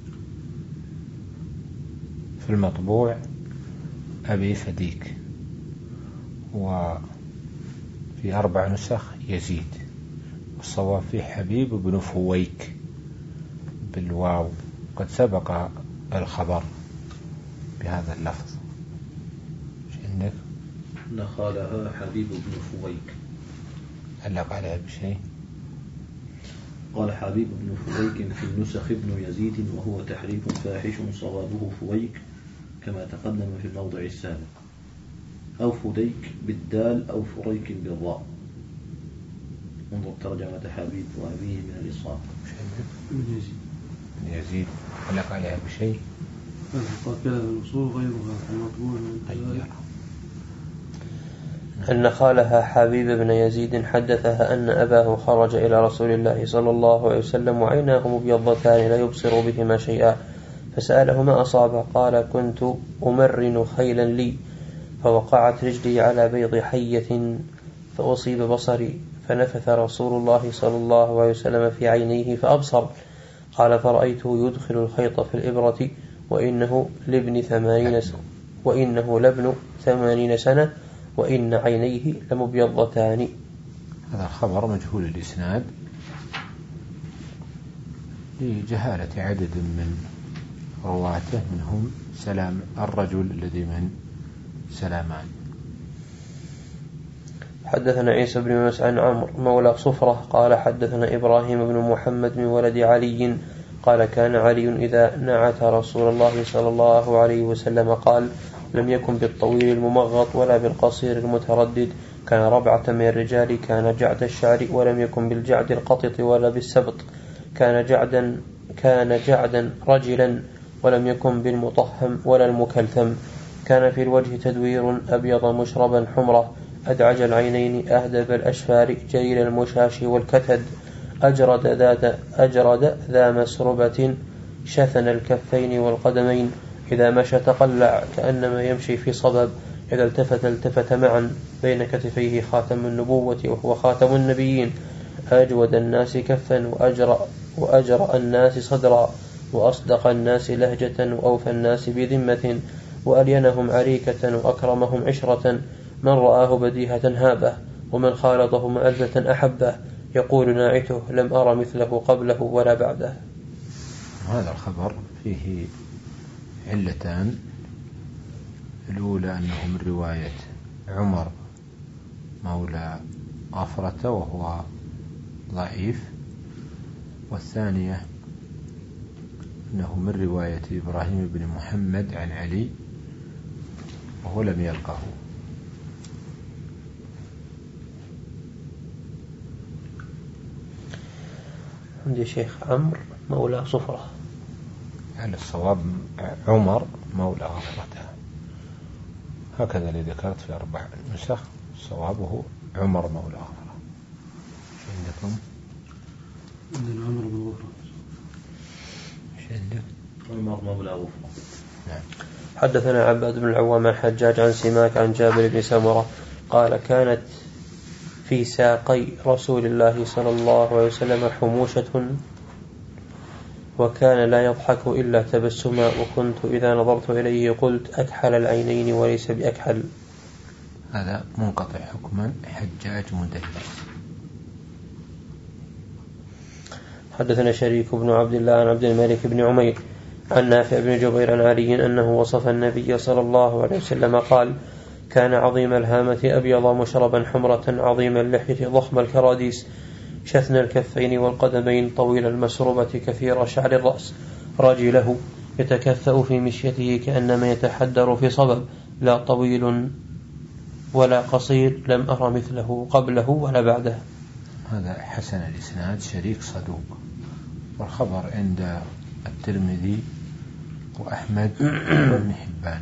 A: في المطبوع أبي فديك، وفي أربع نسخ يزيد، والصواب في حبيب بن فويك بالواو. قد سبق الخبر بهذا اللفظ. ايش عندك؟
D: نخالها حبيب بن فويك.
A: علق عليها بشيء؟
D: قال حبيب بن فويك في النسخ ابن يزيد وهو تحريف فاحش صوابه فويك كما تقدم في الموضع السابق. أو فديك بالدال أو فريك بالراء. انظر ترجمة حبيب وأبيه من الإصحاب.
C: من يزيد
A: من يزيد علق عليها بشيء
C: قال كذا الوصول غيرها المطبوع من
B: أن خالها حبيب بن يزيد حدثها أن أباه خرج إلى رسول الله صلى الله عليه وسلم وعيناه مبيضتان لا يبصر بهما شيئا، فسأله ما أصاب؟ قال كنت أمرن خيلا لي فوقعت رجلي على بيض حية فأصيب بصري، فنفث رسول الله صلى الله عليه وسلم في عينيه فأبصر. قال فرأيته يدخل الخيط في الإبرة وإنه لابن ثمانين سنة وإنه لابن ثمانين سنة وإن عينيه لمبيضتان.
A: هذا الخبر مجهول الإسناد لجهالة عدد من رواته، منهم سلام الرجل الذي من سلامان.
B: حدثنا عيسى بن موسى عن عمرو مولى صفرة قال حدثنا إبراهيم بن محمد من ولد علي قال كان علي إذا نعت رسول الله صلى الله عليه وسلم قال لم يكن بالطويل الممغط ولا بالقصير المتردد، كان ربعة من الرجال، كان جعد الشعر ولم يكن بالجعد القطط ولا بالسبط، كان جعدا كان جعدا رجلا ولم يكن بالمطهم ولا المكلثم، كان في الوجه تدوير أبيض مشربا حمرة، أدعج العينين أهدب الأشفار جليل المشاش والكتد، أجرد ذات أجرد ذا مسربة شثن الكفين والقدمين، إذا مشى تقلع كأنما يمشي في صبب، إذا التفت التفت معا، بين كتفيه خاتم النبوة وهو خاتم النبيين، أجود الناس كفا وأجرأ, وأجرأ الناس صدرا، وأصدق الناس لهجة وأوفى الناس بذمة، وألينهم عريكة وأكرمهم عشرة، من رآه بديهة هابه ومن خالطه مألفة أحبه، يقول ناعته لم أرى مثله قبله ولا بعده.
A: هذا الخبر فيه علتان، الأولى أنه من رواية عمر مولى غفرة وهو ضعيف، والثانية أنه من رواية إبراهيم بن محمد عن علي وهو لم يلقه.
B: عندي شيخ عمرو مولى صفرة،
A: على الصواب عمر مولى غفرته، هكذا اللي ذكرت في أربع نسخ، صوابه عمر مولى غفرة. عندكم؟
C: عندنا عمر بن غفرة.
A: ايش عندك؟
D: عمر مولى غفرة.
A: نعم.
B: حدثنا عباد بن العوام عن حجاج عن سماك عن جابر بن سمرة قال كانت في ساقي رسول الله صلى الله عليه وسلم حموشة وكان لا يضحك إلا تبسما، وكنت إذا نظرت إليه قلت أكحل العينين وليس بأكحل.
A: هذا منقطع حكما، حجاج مدلس.
B: حدثنا شريك بن عبد الله عن عبد الملك بن عمير عن نافع بن جبير عن علي أنه وصف النبي صلى الله عليه وسلم قال كان عظيم الهامة أبيض مشربا حمرة عظيم اللحية ضخم الكراديس شثن الكفين والقدمين طويل المسربة كثير شعر الرأس، رجله يتكفأ في مشيته كأنما يتحدر في صبب، لا طويل ولا قصير لم أرى مثله قبله ولا بعده.
A: هذا حسن الإسناد، شريك صدوق، والخبر عند الترمذي وأحمد وابن حبان.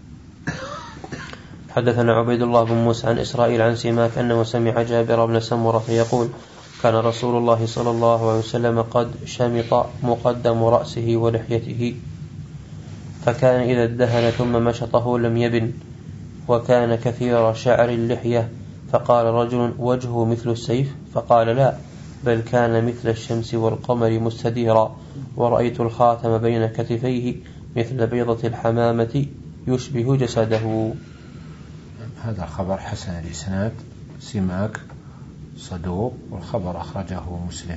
B: حدثنا عبيد الله بن موسى عن إسرائيل عن سماك أنه سمع جابر بن سمرة يقول كان رسول الله صلى الله عليه وسلم قد شمط مقدم رأسه ولحيته، فكان إذا ادهن ثم مشطه لم يبن، وكان كثير شعر اللحية، فقال رجل وجهه مثل السيف؟ فقال لا، بل كان مثل الشمس والقمر مستديرا، ورأيت الخاتم بين كتفيه مثل بيضة الحمامة يشبه جسده.
A: هذا خبر حسن الإسناد، سماك صدوق، والخبر أخرجه مسلم.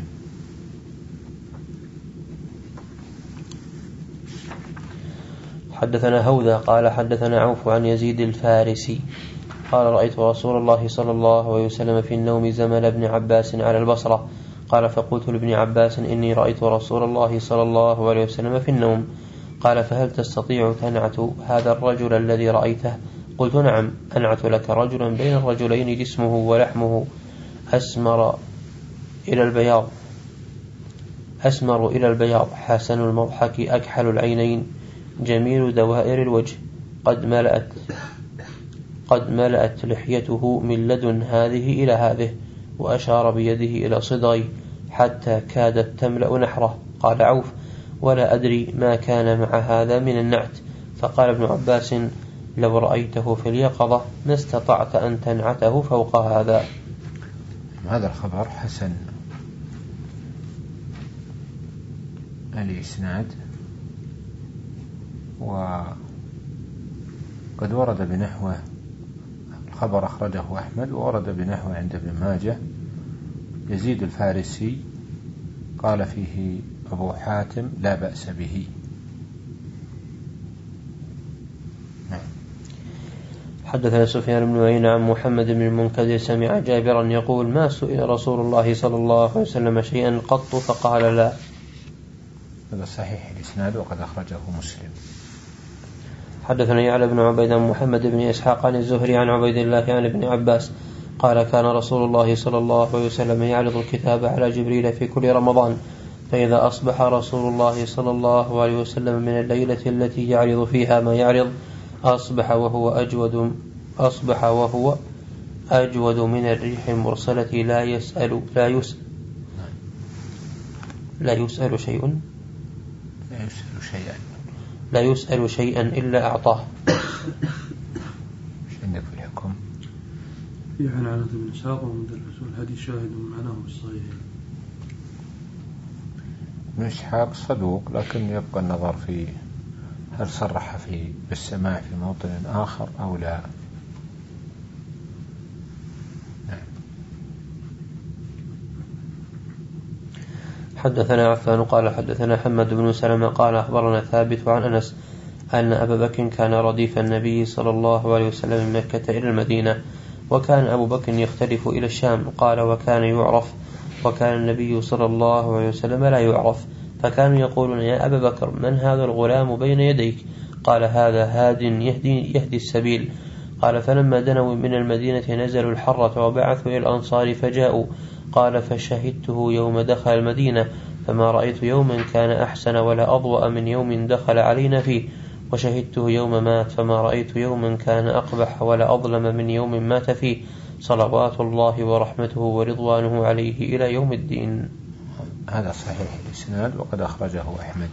B: حدثنا هوذا قال حدثنا عوف عن يزيد الفارسي قال رأيت رسول الله صلى الله عليه وسلم في النوم زمن ابن عباس على البصرة، قال فقلت لابن عباس إني رأيت رسول الله صلى الله عليه وسلم في النوم، قال فهل تستطيع تنعت هذا الرجل الذي رأيته؟ قلت نعم. أنعت لك رجلا بين الرجلين جسمه ولحمه أسمر إلى البياض أسمر إلى البياض حسن المضحك أكحل العينين جميل دوائر الوجه قد ملأت قد ملأت لحيته من لدن هذه إلى هذه، وأشار بيده إلى صدغي حتى كادت تملأ نحره. قال عوف: ولا أدري ما كان مع هذا من النعت. فقال ابن عباس: لو رأيته في اليقظة ما استطعت أن تنعته فوق هذا.
A: هذا الخبر حسن الإسناد، وقد ورد بنحوه. الخبر أخرجه أحمد وورد بنحوه عند ابن ماجه. يزيد الفارسي قال فيه أبو حاتم: لا بأس به.
B: حدثنا سفيان بن عيينة عن محمد بن المنكدر سمع جابرا يقول: ما سئل رسول الله صلى الله عليه وسلم شيئا قط فقال لا.
A: هذا صحيح الإسناد وقد أخرجه مسلم.
B: حدثنا يعلى بن عبيد عن محمد بن إسحاق عن الزهري عن عبيد الله عن ابن عباس قال: كان رسول الله صلى الله عليه وسلم يعرض الكتاب على جبريل في كل رمضان، فإذا أصبح رسول الله صلى الله عليه وسلم من الليلة التي يعرض فيها ما يعرض أصبح وهو أجود أصبح وهو أجود من الريح المرسلة لا يسأل لا يسأل لا يسأل شيء
A: لا يسأل شيئا
B: لا يسأل شيئا إلا أعطاه.
A: ايش عندك في الحكم؟
C: في عن عنة بن إسحاق ومدرس والحديث شاهد معناه بالصحيح.
A: ابن إسحاق صدوق، لكن يبقى النظر في هل صرح في بالسماع في موطن آخر أو لا. نعم.
B: حدثنا عفان قال حدثنا حمد بن سلمة قال أخبرنا ثابت عن أنس أن أبا بكر كان رديف النبي صلى الله عليه وسلم من مكة إلى المدينة، وكان أبو بكر يختلف إلى الشام. قال: وكان يعرف وكان النبي صلى الله عليه وسلم لا يعرف، فكانوا يقولون: يا أبا بكر، من هذا الغلام بين يديك؟ قال: هذا هاد يهدي, يهدي السبيل. قال: فلما دنوا من المدينة نزلوا الحرة وبعثوا إلى الأنصار فجاءوا. قال: فشهدته يوم دخل المدينة، فما رأيت يوما كان أحسن ولا أضوأ من يوم دخل علينا فيه، وشهدته يوم مات، فما رأيت يوما كان أقبح ولا أظلم من يوم مات فيه، صلوات الله ورحمته ورضوانه عليه إلى يوم الدين.
A: هذا صحيح الإسناد وقد أخرجه أحمد.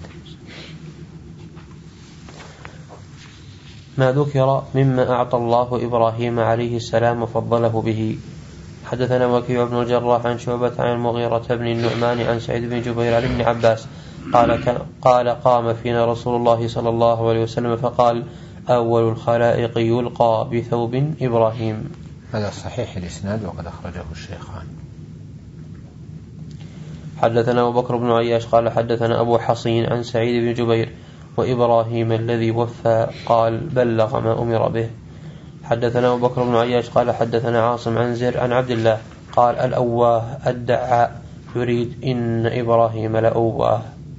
B: ما ذكر مما أعطى الله إبراهيم عليه السلام وفضله به. حدثنا وكيع بن الجراح عن شعبة عن المغيرة بن النعمان عن سعيد بن جبير عن ابن عباس قال قال قام فينا رسول الله صلى الله عليه وسلم فقال: أول الخلائق يلقى بثوب إبراهيم.
A: هذا صحيح الإسناد وقد أخرجه الشيخان.
B: حدثنا أبو بكر بن عياش قال حدثنا أبو حصين عن سعيد بن جبير وإبراهيم الذي وفى قال: بلغ ما أمر به. حدثنا أبو بكر بن عياش قال حدثنا عاصم عن زر عن عبد الله قال: الأواه الدعاء يريد إن إبراهيم لأواه.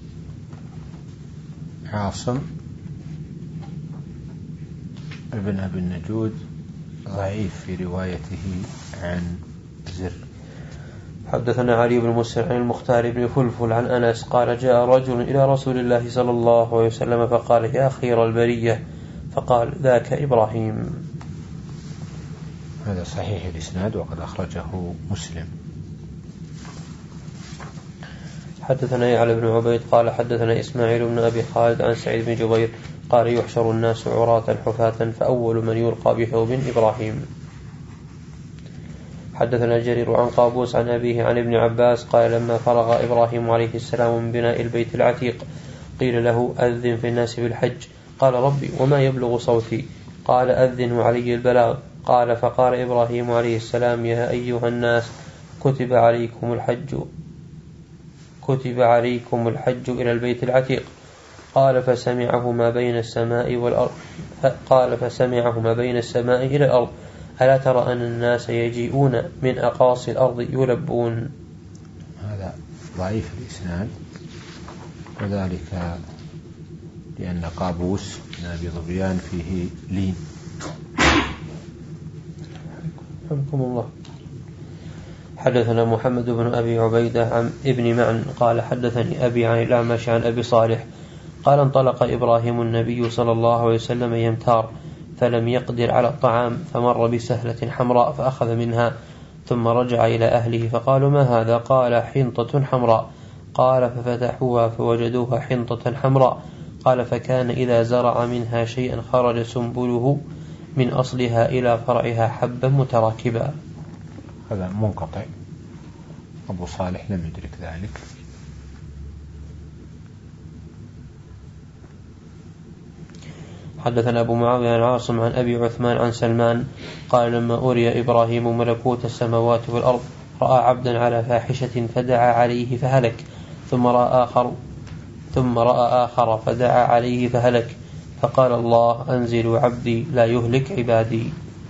A: عاصم ابن أبي النجود ضعيف في روايته عن زر.
B: حدثنا علي بن مسر عن المختار بن فلفل عن أنس قال: جاء رجل إلى رسول الله صلى الله عليه وسلم فقال: يا خير البرية، فقال: ذاك إبراهيم.
A: هذا صحيح الإسناد وقد أخرجه مسلم.
B: حدثنا يعلى بن عبيد قال حدثنا إسماعيل بن أبي خالد عن سعيد بن جبير قال: يحشر الناس عراة حفاة فأول من يلقى بثوب إبراهيم. حدثنا جرير عن قابوس عن أبيه عن ابن عباس قال: لما فرغ إبراهيم عليه السلام من بناء البيت العتيق قيل له: أذن في الناس بالحج. قال: ربي وما يبلغ صوتي؟ قال: أذن علي البلاغ. قال: فقال إبراهيم عليه السلام: يا أيها الناس كتب عليكم الحج كتب عليكم الحج إلى البيت العتيق. قال: فسمعه ما بين السماء والأرض قال فسمعه ما بين السماء إلى الأرض. ألا ترى أن الناس يجيئون من أقاصي الأرض يلبون؟
A: هذا ضعيف الإسناد، وذلك لأن قابوس بن أبي ظبيان فيه لين.
B: رحمكم الله. حدثنا محمد بن أبي عبيدة عن ابن معن قال حدثني أبي عن الأعمش عن أبي صالح قال انطلق إبراهيم النبي صلى الله عليه وسلم يمتار فلم يقدر على الطعام فمر بسهلة حمراء فأخذ منها ثم رجع إلى أهله فقالوا ما هذا؟ قال حنطة حمراء. قال ففتحوها فوجدوها حنطة حمراء. قال فكان إذا زرع منها شيئا خرج سنبله من أصلها إلى فرعها حبا متراكبا.
A: هذا منقطع، أبو صالح لم يدرك ذلك.
B: حدثنا أبو معاوية عن عاصم عن أبي عثمان عن سلمان قال لما أري إبراهيم ملكوت السماوات والأرض رأى عبدا على فاحشة فدعا عليه فهلك ثم رأى آخر ثم رأى آخر فدعا عليه فهلك فقال الله أنزلوا عبدي لا يهلك عبادي.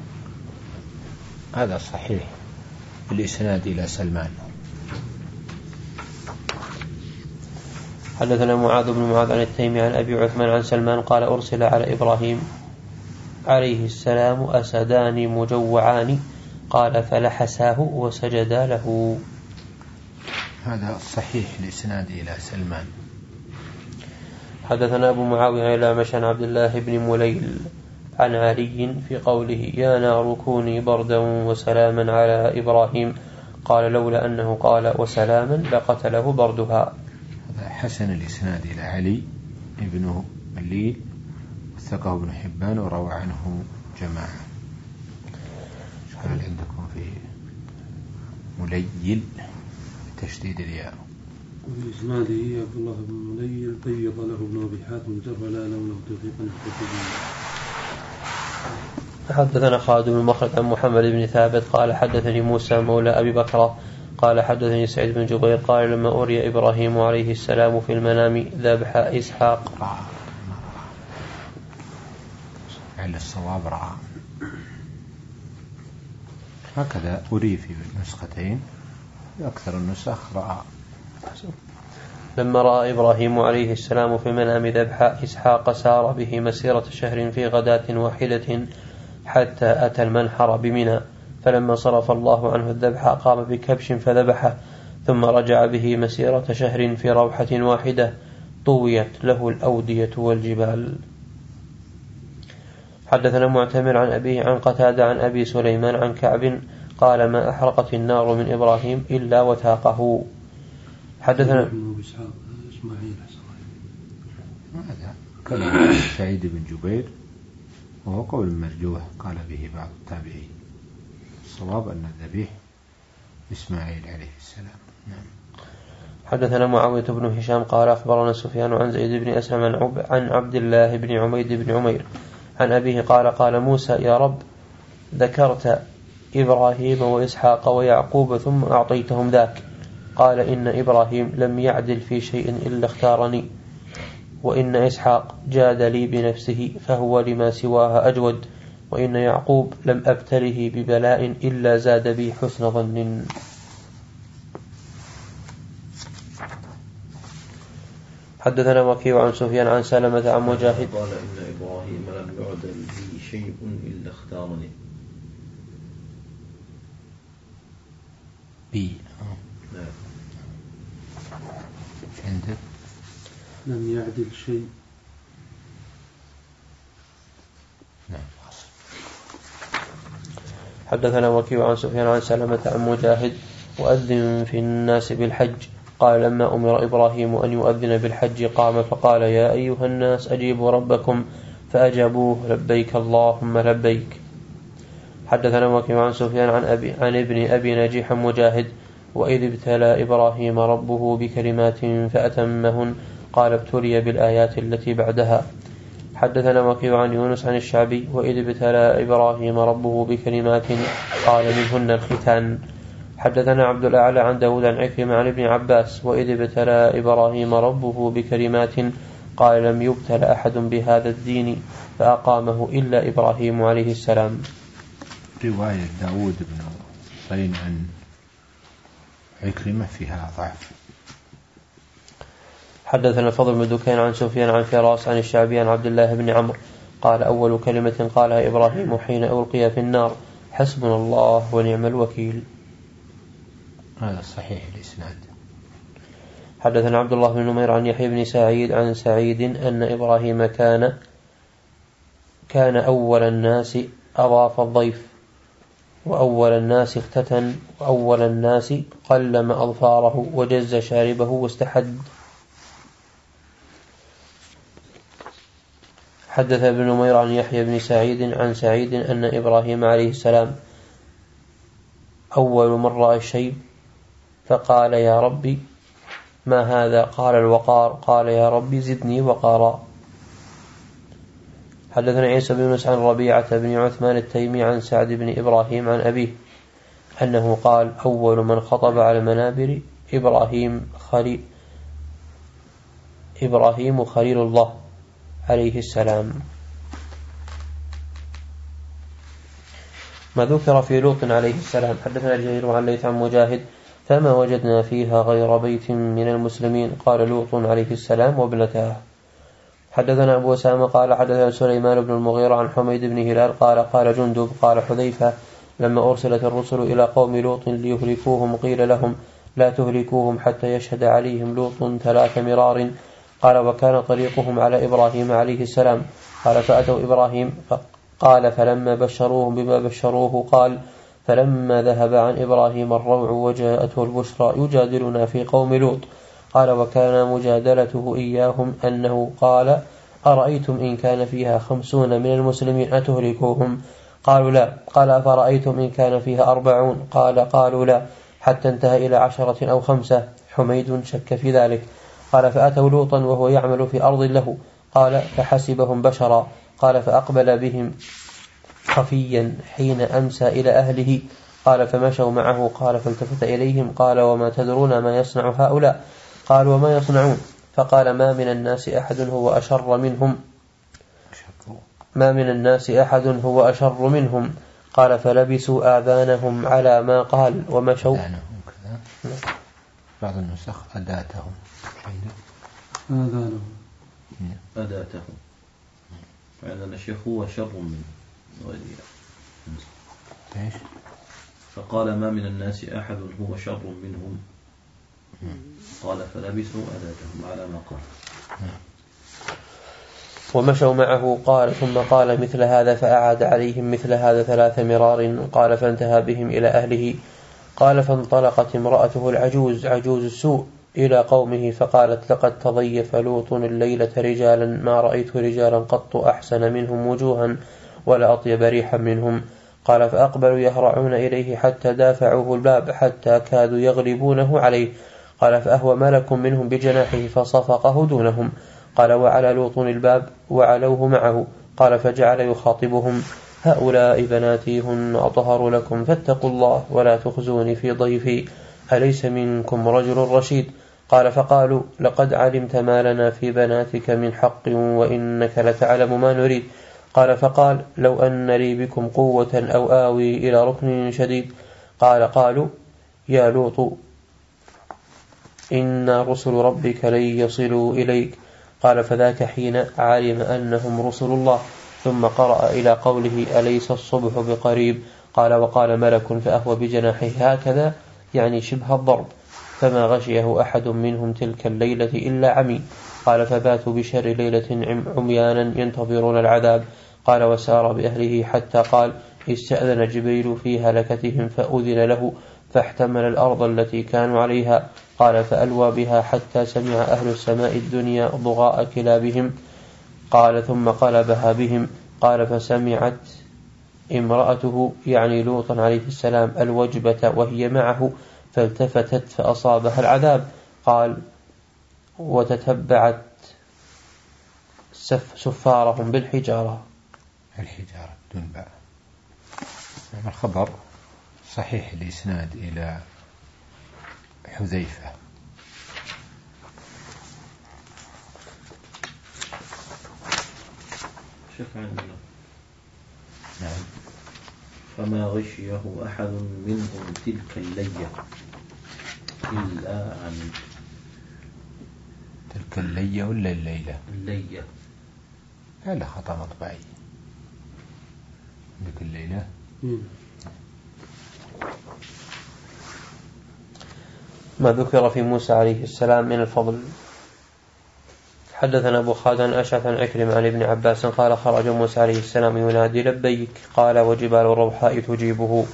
A: هذا صحيح بالإسناد إلى سلمان.
B: حدثنا معاذ بن معاذ عن التيمي عن أبي عثمان عن سلمان قال أرسل على إبراهيم عليه السلام أسدان مجوعان قال فلحساه وسجدا له.
A: هذا صحيح الإسناد إلى سلمان.
B: حدثنا أبو معاوية إلى مشان عبد الله بن مليل عن علي في قوله يا نار كوني بردا وسلاما على إبراهيم قال لولا أنه قال وسلاما لقتله بردها.
A: هذا حسن الإسناد إلى علي ابن مليل وثقه ابن حبان وروى عنه جماعة. هل عندكم في مليل تشديد الياء؟
C: وفي إسناده عبد الله بن مليل قيض له ابن أبي حاتم جر لا لولا توفيقا
B: حدثنا خالد بن مخلد عن محمد بن ثابت قال حدثني موسى مولى أبي بكر قال حدثني سعيد بن جبير قال لما أري إبراهيم عليه السلام في المنام ذبح إسحاق
A: على الصواب رأى. هكذا أري في النسختين أكثر النسخ رأى.
B: لما رأى إبراهيم عليه السلام في المنام ذبح إسحاق سار به مسيرة شهر في غداة واحدة حتى أتى المنحر بمنى فلما صرف الله عنه الذبح قام بكبش فذبحه ثم رجع به مسيرة شهر في روحة واحدة طويت له الأودية والجبال. حدثنا معتمر عن أبيه عن قتادة عن أبي سليمان عن كعب قال ما أحرقت النار من إبراهيم إلا وثاقه. حدثنا
A: هذا كلام سعيد بن جبير وهو قول مرجوح قال به بعض التابعين. الصواب أن الذبيح إسماعيل عليه السلام. نعم.
B: حدثنا معاوية بن هشام قال أخبرنا سفيان عن زيد بن أسلم عن عبد الله بن عميد بن عمير عن أبيه قال قال موسى يا رب ذكرت إبراهيم وإسحاق ويعقوب ثم أعطيتهم ذاك. قال إن إبراهيم لم يعدل في شيء إلا اختارني وإن إسحاق جاد لي بنفسه فهو لما سواها أجود وإن يعقوب لم أبتله ببلاء إلا زاد بي حسن ظن. حدثنا وكيع عن سفيان عن سلمة عن مجاهد
D: قال إن إبراهيم لم يعدل بي شيء إلا اختارني
A: بي
D: نعم.
A: عندك
C: لم يعدل شيء.
A: نعم.
B: حدثنا وكيع عن سفيان عن سلمة عن مجاهد وأذن في الناس بالحج قال لما أمر إبراهيم أن يؤذن بالحج قام فقال يا أيها الناس أجيبوا ربكم فأجابوه لبيك اللهم لبيك. حدثنا وكيع عن سفيان عن, أبي عن ابن أبي نجيح مجاهد وإذ ابتلى إبراهيم ربه بكلمات فأتمهن قال ابتلي بالآيات التي بعدها. حدثنا وكيع عن يونس عن الشعبي وإذ ابتلى إبراهيم ربه بكلمات قال منهن الختان. حدثنا عبد الأعلى عن داود عن عكرمة عن ابن عباس وإذ ابتلى إبراهيم ربه بكلمات قال لم يبتل أحد بهذا الدين فأقامه إلا إبراهيم عليه السلام.
A: رواية داود بن صين عن عكرمة فيها ضعف.
B: حدثنا الفضل بن دكين عن سفيان عن فراس عن الشعبي عن عبد الله بن عمرو قال أول كلمة قالها إبراهيم حين ألقي في النار حسبنا الله ونعم الوكيل.
A: هذا صحيح الإسناد.
B: حدثنا عبد الله بن نمير عن يحيى بن سعيد عن سعيد أن إبراهيم كان كان أول الناس أضاف الضيف، وأول الناس اختتن، وأول الناس قلم أظفاره وجز شاربه واستحد. حدث ابن نمير عن يحيى بن سعيد عن سعيد أن إبراهيم عليه السلام أول من رأى الشيب فقال يا ربي ما هذا؟ قال الوقار. قال يا ربي زدني وقارا. حدثنا عيسى بن يونس عن ربيعة بن عثمان التيمي عن سعد بن إبراهيم عن أبيه أنه قال أول من خطب على المنابر إبراهيم خليل إبراهيم خليل الله عليه السلام. ما ذكر في لوط عليه السلام. حدثنا الجرير عن ليث عن مجاهد فما وجدنا فيها غير بيت من المسلمين. قال لوط عليه السلام وابنتاه. حدثنا أبو أسامة قال حدثنا سليمان بن المغيرة عن حميد بن هلال قال قال جندب قال حذيفة لما أرسلت الرسل إلى قوم لوط ليهلكوهم قيل لهم لا تهلكوهم حتى يشهد عليهم لوط ثلاث مرار. قال وكان طريقهم على إبراهيم عليه السلام. قال فأتوا إبراهيم قال فلما بشروهم بما بشروه قال فلما ذهب عن إبراهيم الروع وجاءته البشرى يجادلنا في قوم لوط. قال وكان مجادلته إياهم أنه قال أرأيتم إن كان فيها خمسون من المسلمين أتهلكوهم؟ قالوا لا. قال أفرأيتم إن كان فيها أربعون؟ قال قالوا لا، حتى انتهى إلى عشرة أو خمسة. حميد شك في ذلك. قال فأتوا لوطا وهو يعمل في أرض له. قال فحسبهم بشرا. قال فأقبل بهم خفيا حين أمسى إلى أهله. قال فمشوا معه. قال فالتفت إليهم قال وما تدرون ما يصنع هؤلاء؟ قالوا وما يصنعون؟ فقال ما من الناس أحد هو أشر منهم ما من الناس أحد هو أشر منهم. قال فلبسوا آذانهم على ما قال ومشوا.
A: بعض النسخ أداتهم
C: آذانهم
D: أداتهم عندنا الشيخ هو شر منه غيره. فقال ما من الناس أحد هو شر منهم. قال فلبسوا أداتهم على ما قال
B: ومشوا معه. قال ثم قال مثل هذا فأعاد عليهم مثل هذا ثلاث مرار. قال فانتهى بهم إلى أهله. قال فانطلقت امرأته العجوز عجوز السوء إلى قومه فقالت لقد تضيف لوط الليلة رجالا ما رأيت رجالا قط أحسن منهم وجوها ولا أطيب ريحا منهم. قال فأقبلوا يهرعون إليه حتى دافعوه الباب حتى كادوا يغلبونه عليه. قال فأهوى ملك منهم بجناحه فصفقه دونهم. قال وعلى لوط الباب وعلوه معه. قال فجعل يخاطبهم هؤلاء بناتي هن أطهر لكم فاتقوا الله ولا تخزوني في ضيفي أليس منكم رجل رشيد؟ قال فقالوا لقد علمت ما لنا في بناتك من حق وإنك لتعلم ما نريد. قال فقال لو أن لي بكم قوة أو آوي إلى ركن شديد. قال قالوا يا لوط إن رسل ربك لن يصلوا إليك. قال فذاك حين علم أنهم رسل الله. ثم قرأ إلى قوله أليس الصبح بقريب. قال وقال ملك فأهوى بجناحه هكذا يعني شبه الضرب فما غشيه أحد منهم تلك الليلة إلا عمي. قال فباتوا بشر ليلة عميانا ينتظرون العذاب. قال وسار بأهله حتى قال استأذن جبريل في هلكتهم فأذن له فاحتمل الأرض التي كانوا عليها. قال فألوى بها حتى سمع أهل السماء الدنيا ضغاء كلابهم. قال ثم قلبها بهم. قال فسمعت امرأته يعني لوطا عليه السلام الوجبة وهي معه فالتفتت فأصابها العذاب. قال وتتبعت سفارهم بالحجارة.
A: الحجارة دون باء. الخبر صحيح الإسناد إلى حذيفة.
D: شيخ عندنا
A: نعم.
D: فما غشيه أحد منهم تلك الليلة إلا عن
A: تلك الليلة ولا الليلة
D: الليلة
A: هذا خطأ مطبعي. تلك الليلة
B: ما ذكر في موسى عليه السلام من الفضل. حدثنا أبو خالد عن أشعث عن عكرمة عن ابن عباس قال خرج موسى عليه السلام ينادي لبيك قال وجبال الروحاء تجيبه.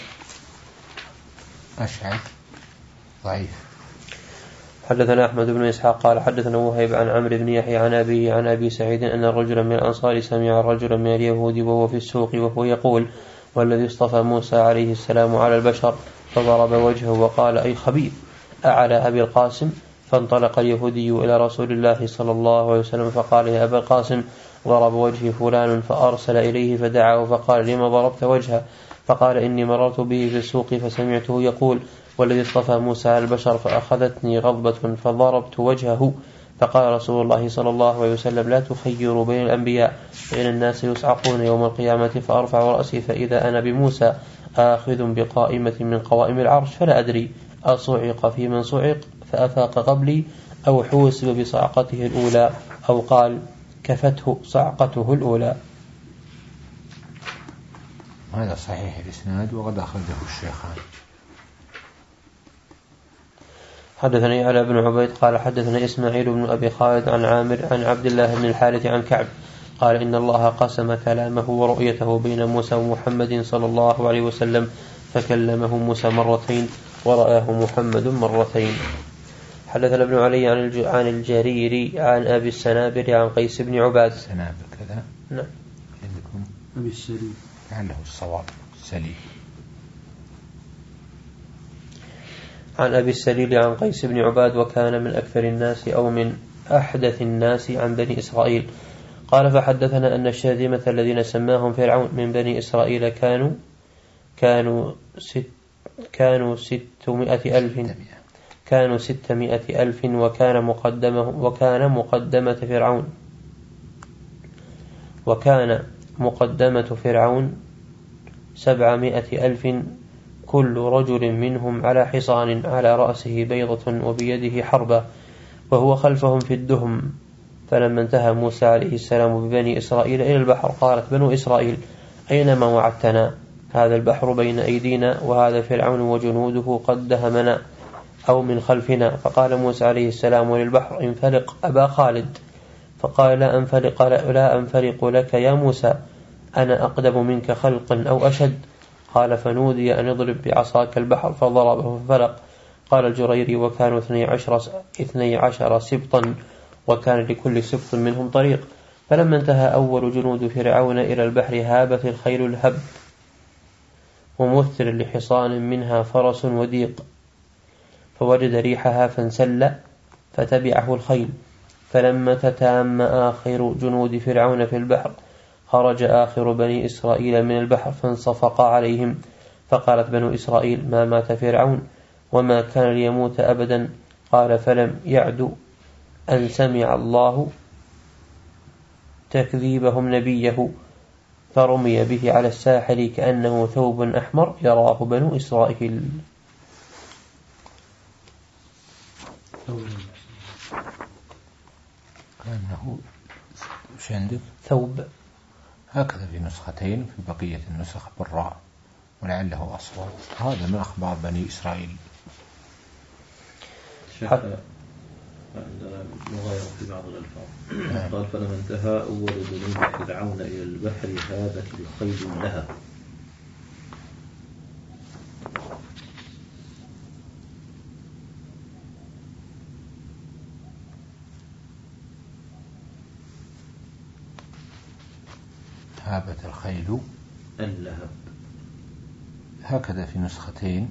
A: أشعث ضعيف.
B: حدثنا أحمد بن إسحاق قال حدثنا وهيب عن عمرو بن يحيى عن أبيه عن أبي سعيد أن رجلا من الأنصار سمع رجلا من اليهود وهو في السوق وهو يقول والذي اصطفى موسى عليه السلام على البشر، فضرب وجهه وقال أي خبيث أعلى أبي القاسم. فانطلق اليهودي إلى رسول الله صلى الله عليه وسلم فقال يا أبا القاسم ضرب وجهي فلان، فأرسل إليه فدعاه فقال لما ضربت وجهه؟ فقال إني مررت به في السوق فسمعته يقول والذي اصطفى موسى على البشر، فأخذتني غضبة فضربت وجهه. فقال رسول الله صلى الله عليه وسلم لا تخيروا بين الأنبياء فإن الناس يصعقون يوم القيامة، فأرفع رأسي فإذا أنا بموسى آخذ بقائمة من قوائم العرش، فلا أدري أصعق في من صعق فأفاق قبلي أو حوسب بصعقته الأولى أو قال كفته صعقته الأولى.
A: هذا صحيح الإسناد وقد أخرجه الشيخان.
B: حدثني علي بن عبيد قال حدثنا إسماعيل بن أبي خالد عن عامر عن عبد الله بن الحارث عن كعب قال إن الله قسم كلامه ورؤيته بين موسى ومحمد صلى الله عليه وسلم، فكلمه موسى مرتين ورآه محمد مرتين. حدثنا ابن علي عن الجريري عن أبي السنابر عن قيس بن عباد.
A: سنابر كذا؟
B: نعم.
A: عندكم
C: أبي السليم
A: لعله الصواب سليم.
B: عن أبي السليل عن قيس بن عباد وكان من أكثر الناس أو من أحدث الناس عن بني إسرائيل. قال فحدثنا أن الشاذمة الذين سماهم فرعون من بني إسرائيل كانوا كانوا ست كانوا ستمائة ألف كانوا ستمائة ألف وكان مقدمه وكان مقدمة فرعون وكان مقدمة فرعون سبعمائة ألف كل رجل منهم على حصان على رأسه بيضة وبيده حربة وهو خلفهم في الدهم. فلما انتهى موسى عليه السلام ببني إسرائيل إلى البحر قالت بنو إسرائيل أينما وعدتنا؟ هذا البحر بين أيدينا وهذا فرعون وجنوده قد دهمنا أو من خلفنا. فقال موسى عليه السلام للبحر انفلق أبا خالد، فقال لا أنفلق, لا أنفلق لك يا موسى، أنا أقدم منك خلق أو أشد. قال فنودي أن اضرب بعصاك البحر فضربه ففلق. قال الجريري وكانوا اثني عشر, اثني عشر سبطا وكان لكل سبط منهم طريق. فلما انتهى أول جنود فرعون إلى البحر هابت الخيل الهب ومثل لحصان منها فرس وديق، فوجد ريحها فانسل فتبعه الخيل. فلما تتام آخر جنود فرعون في البحر خرج آخر بني إسرائيل من البحر فانصفق عليهم. فقالت بنو إسرائيل ما مات فرعون وما كان ليموت أبدا. قال فلم يعد أن سمع الله تكذيبهم نبيه فرمي به على الساحل كأنه ثوب أحمر يراه بنو إسرائيل.
A: كأنه شندك
B: ثوب،
A: هكذا في نسختين، في بقية النسخ بالراء ولعله أصوات. هذا من أخبار بني إسرائيل.
D: مغايرة في بعض الألفاظ. قال فلما انتهى أول جنود فرعون إلى البحر هابت الخيل لها.
A: هابت الخيل
D: اللهب،
A: هكذا في نسختين،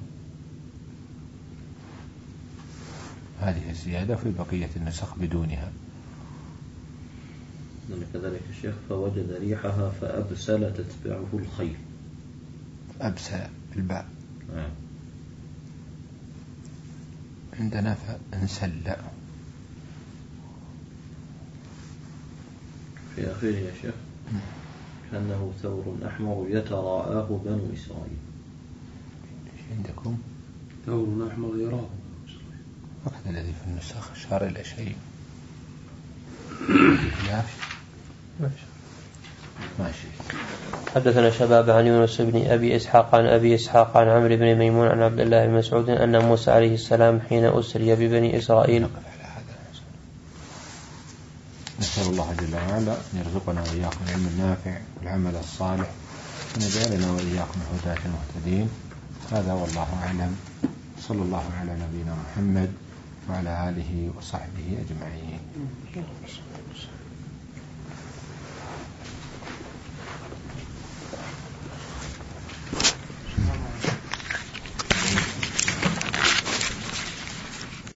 A: هذه الزيادة في بقية النسخ بدونها.
D: كذلك الشيخ فوجد ريحها فأبسل تتبعه الخيل.
A: أبسل الباء
D: آه.
A: عندنا فانسل
D: في آخره يا شيخ كأنه ثور أحمر يتراءاه بنو إسرائيل.
A: عندكم
C: ثور أحمر يراه
A: هذا الذي في النسخ أشار إلى شيء ماشي ماشي
B: حدثنا شباب عن يونس بن أبي إسحاق عن أبي إسحاق عن عمرو بن ميمون عن عبد الله بن مسعود أن موسى عليه السلام حين أسري ببني إسرائيل.
A: نسأل الله جل وعلا أن يرزقنا وإياكم العلم النافع والعمل الصالح وأن يجعلنا وإياكم هداة المهتدين. هذا والله أعلم. صلى الله على نبينا محمد وعلى آله وصحبه أجمعين.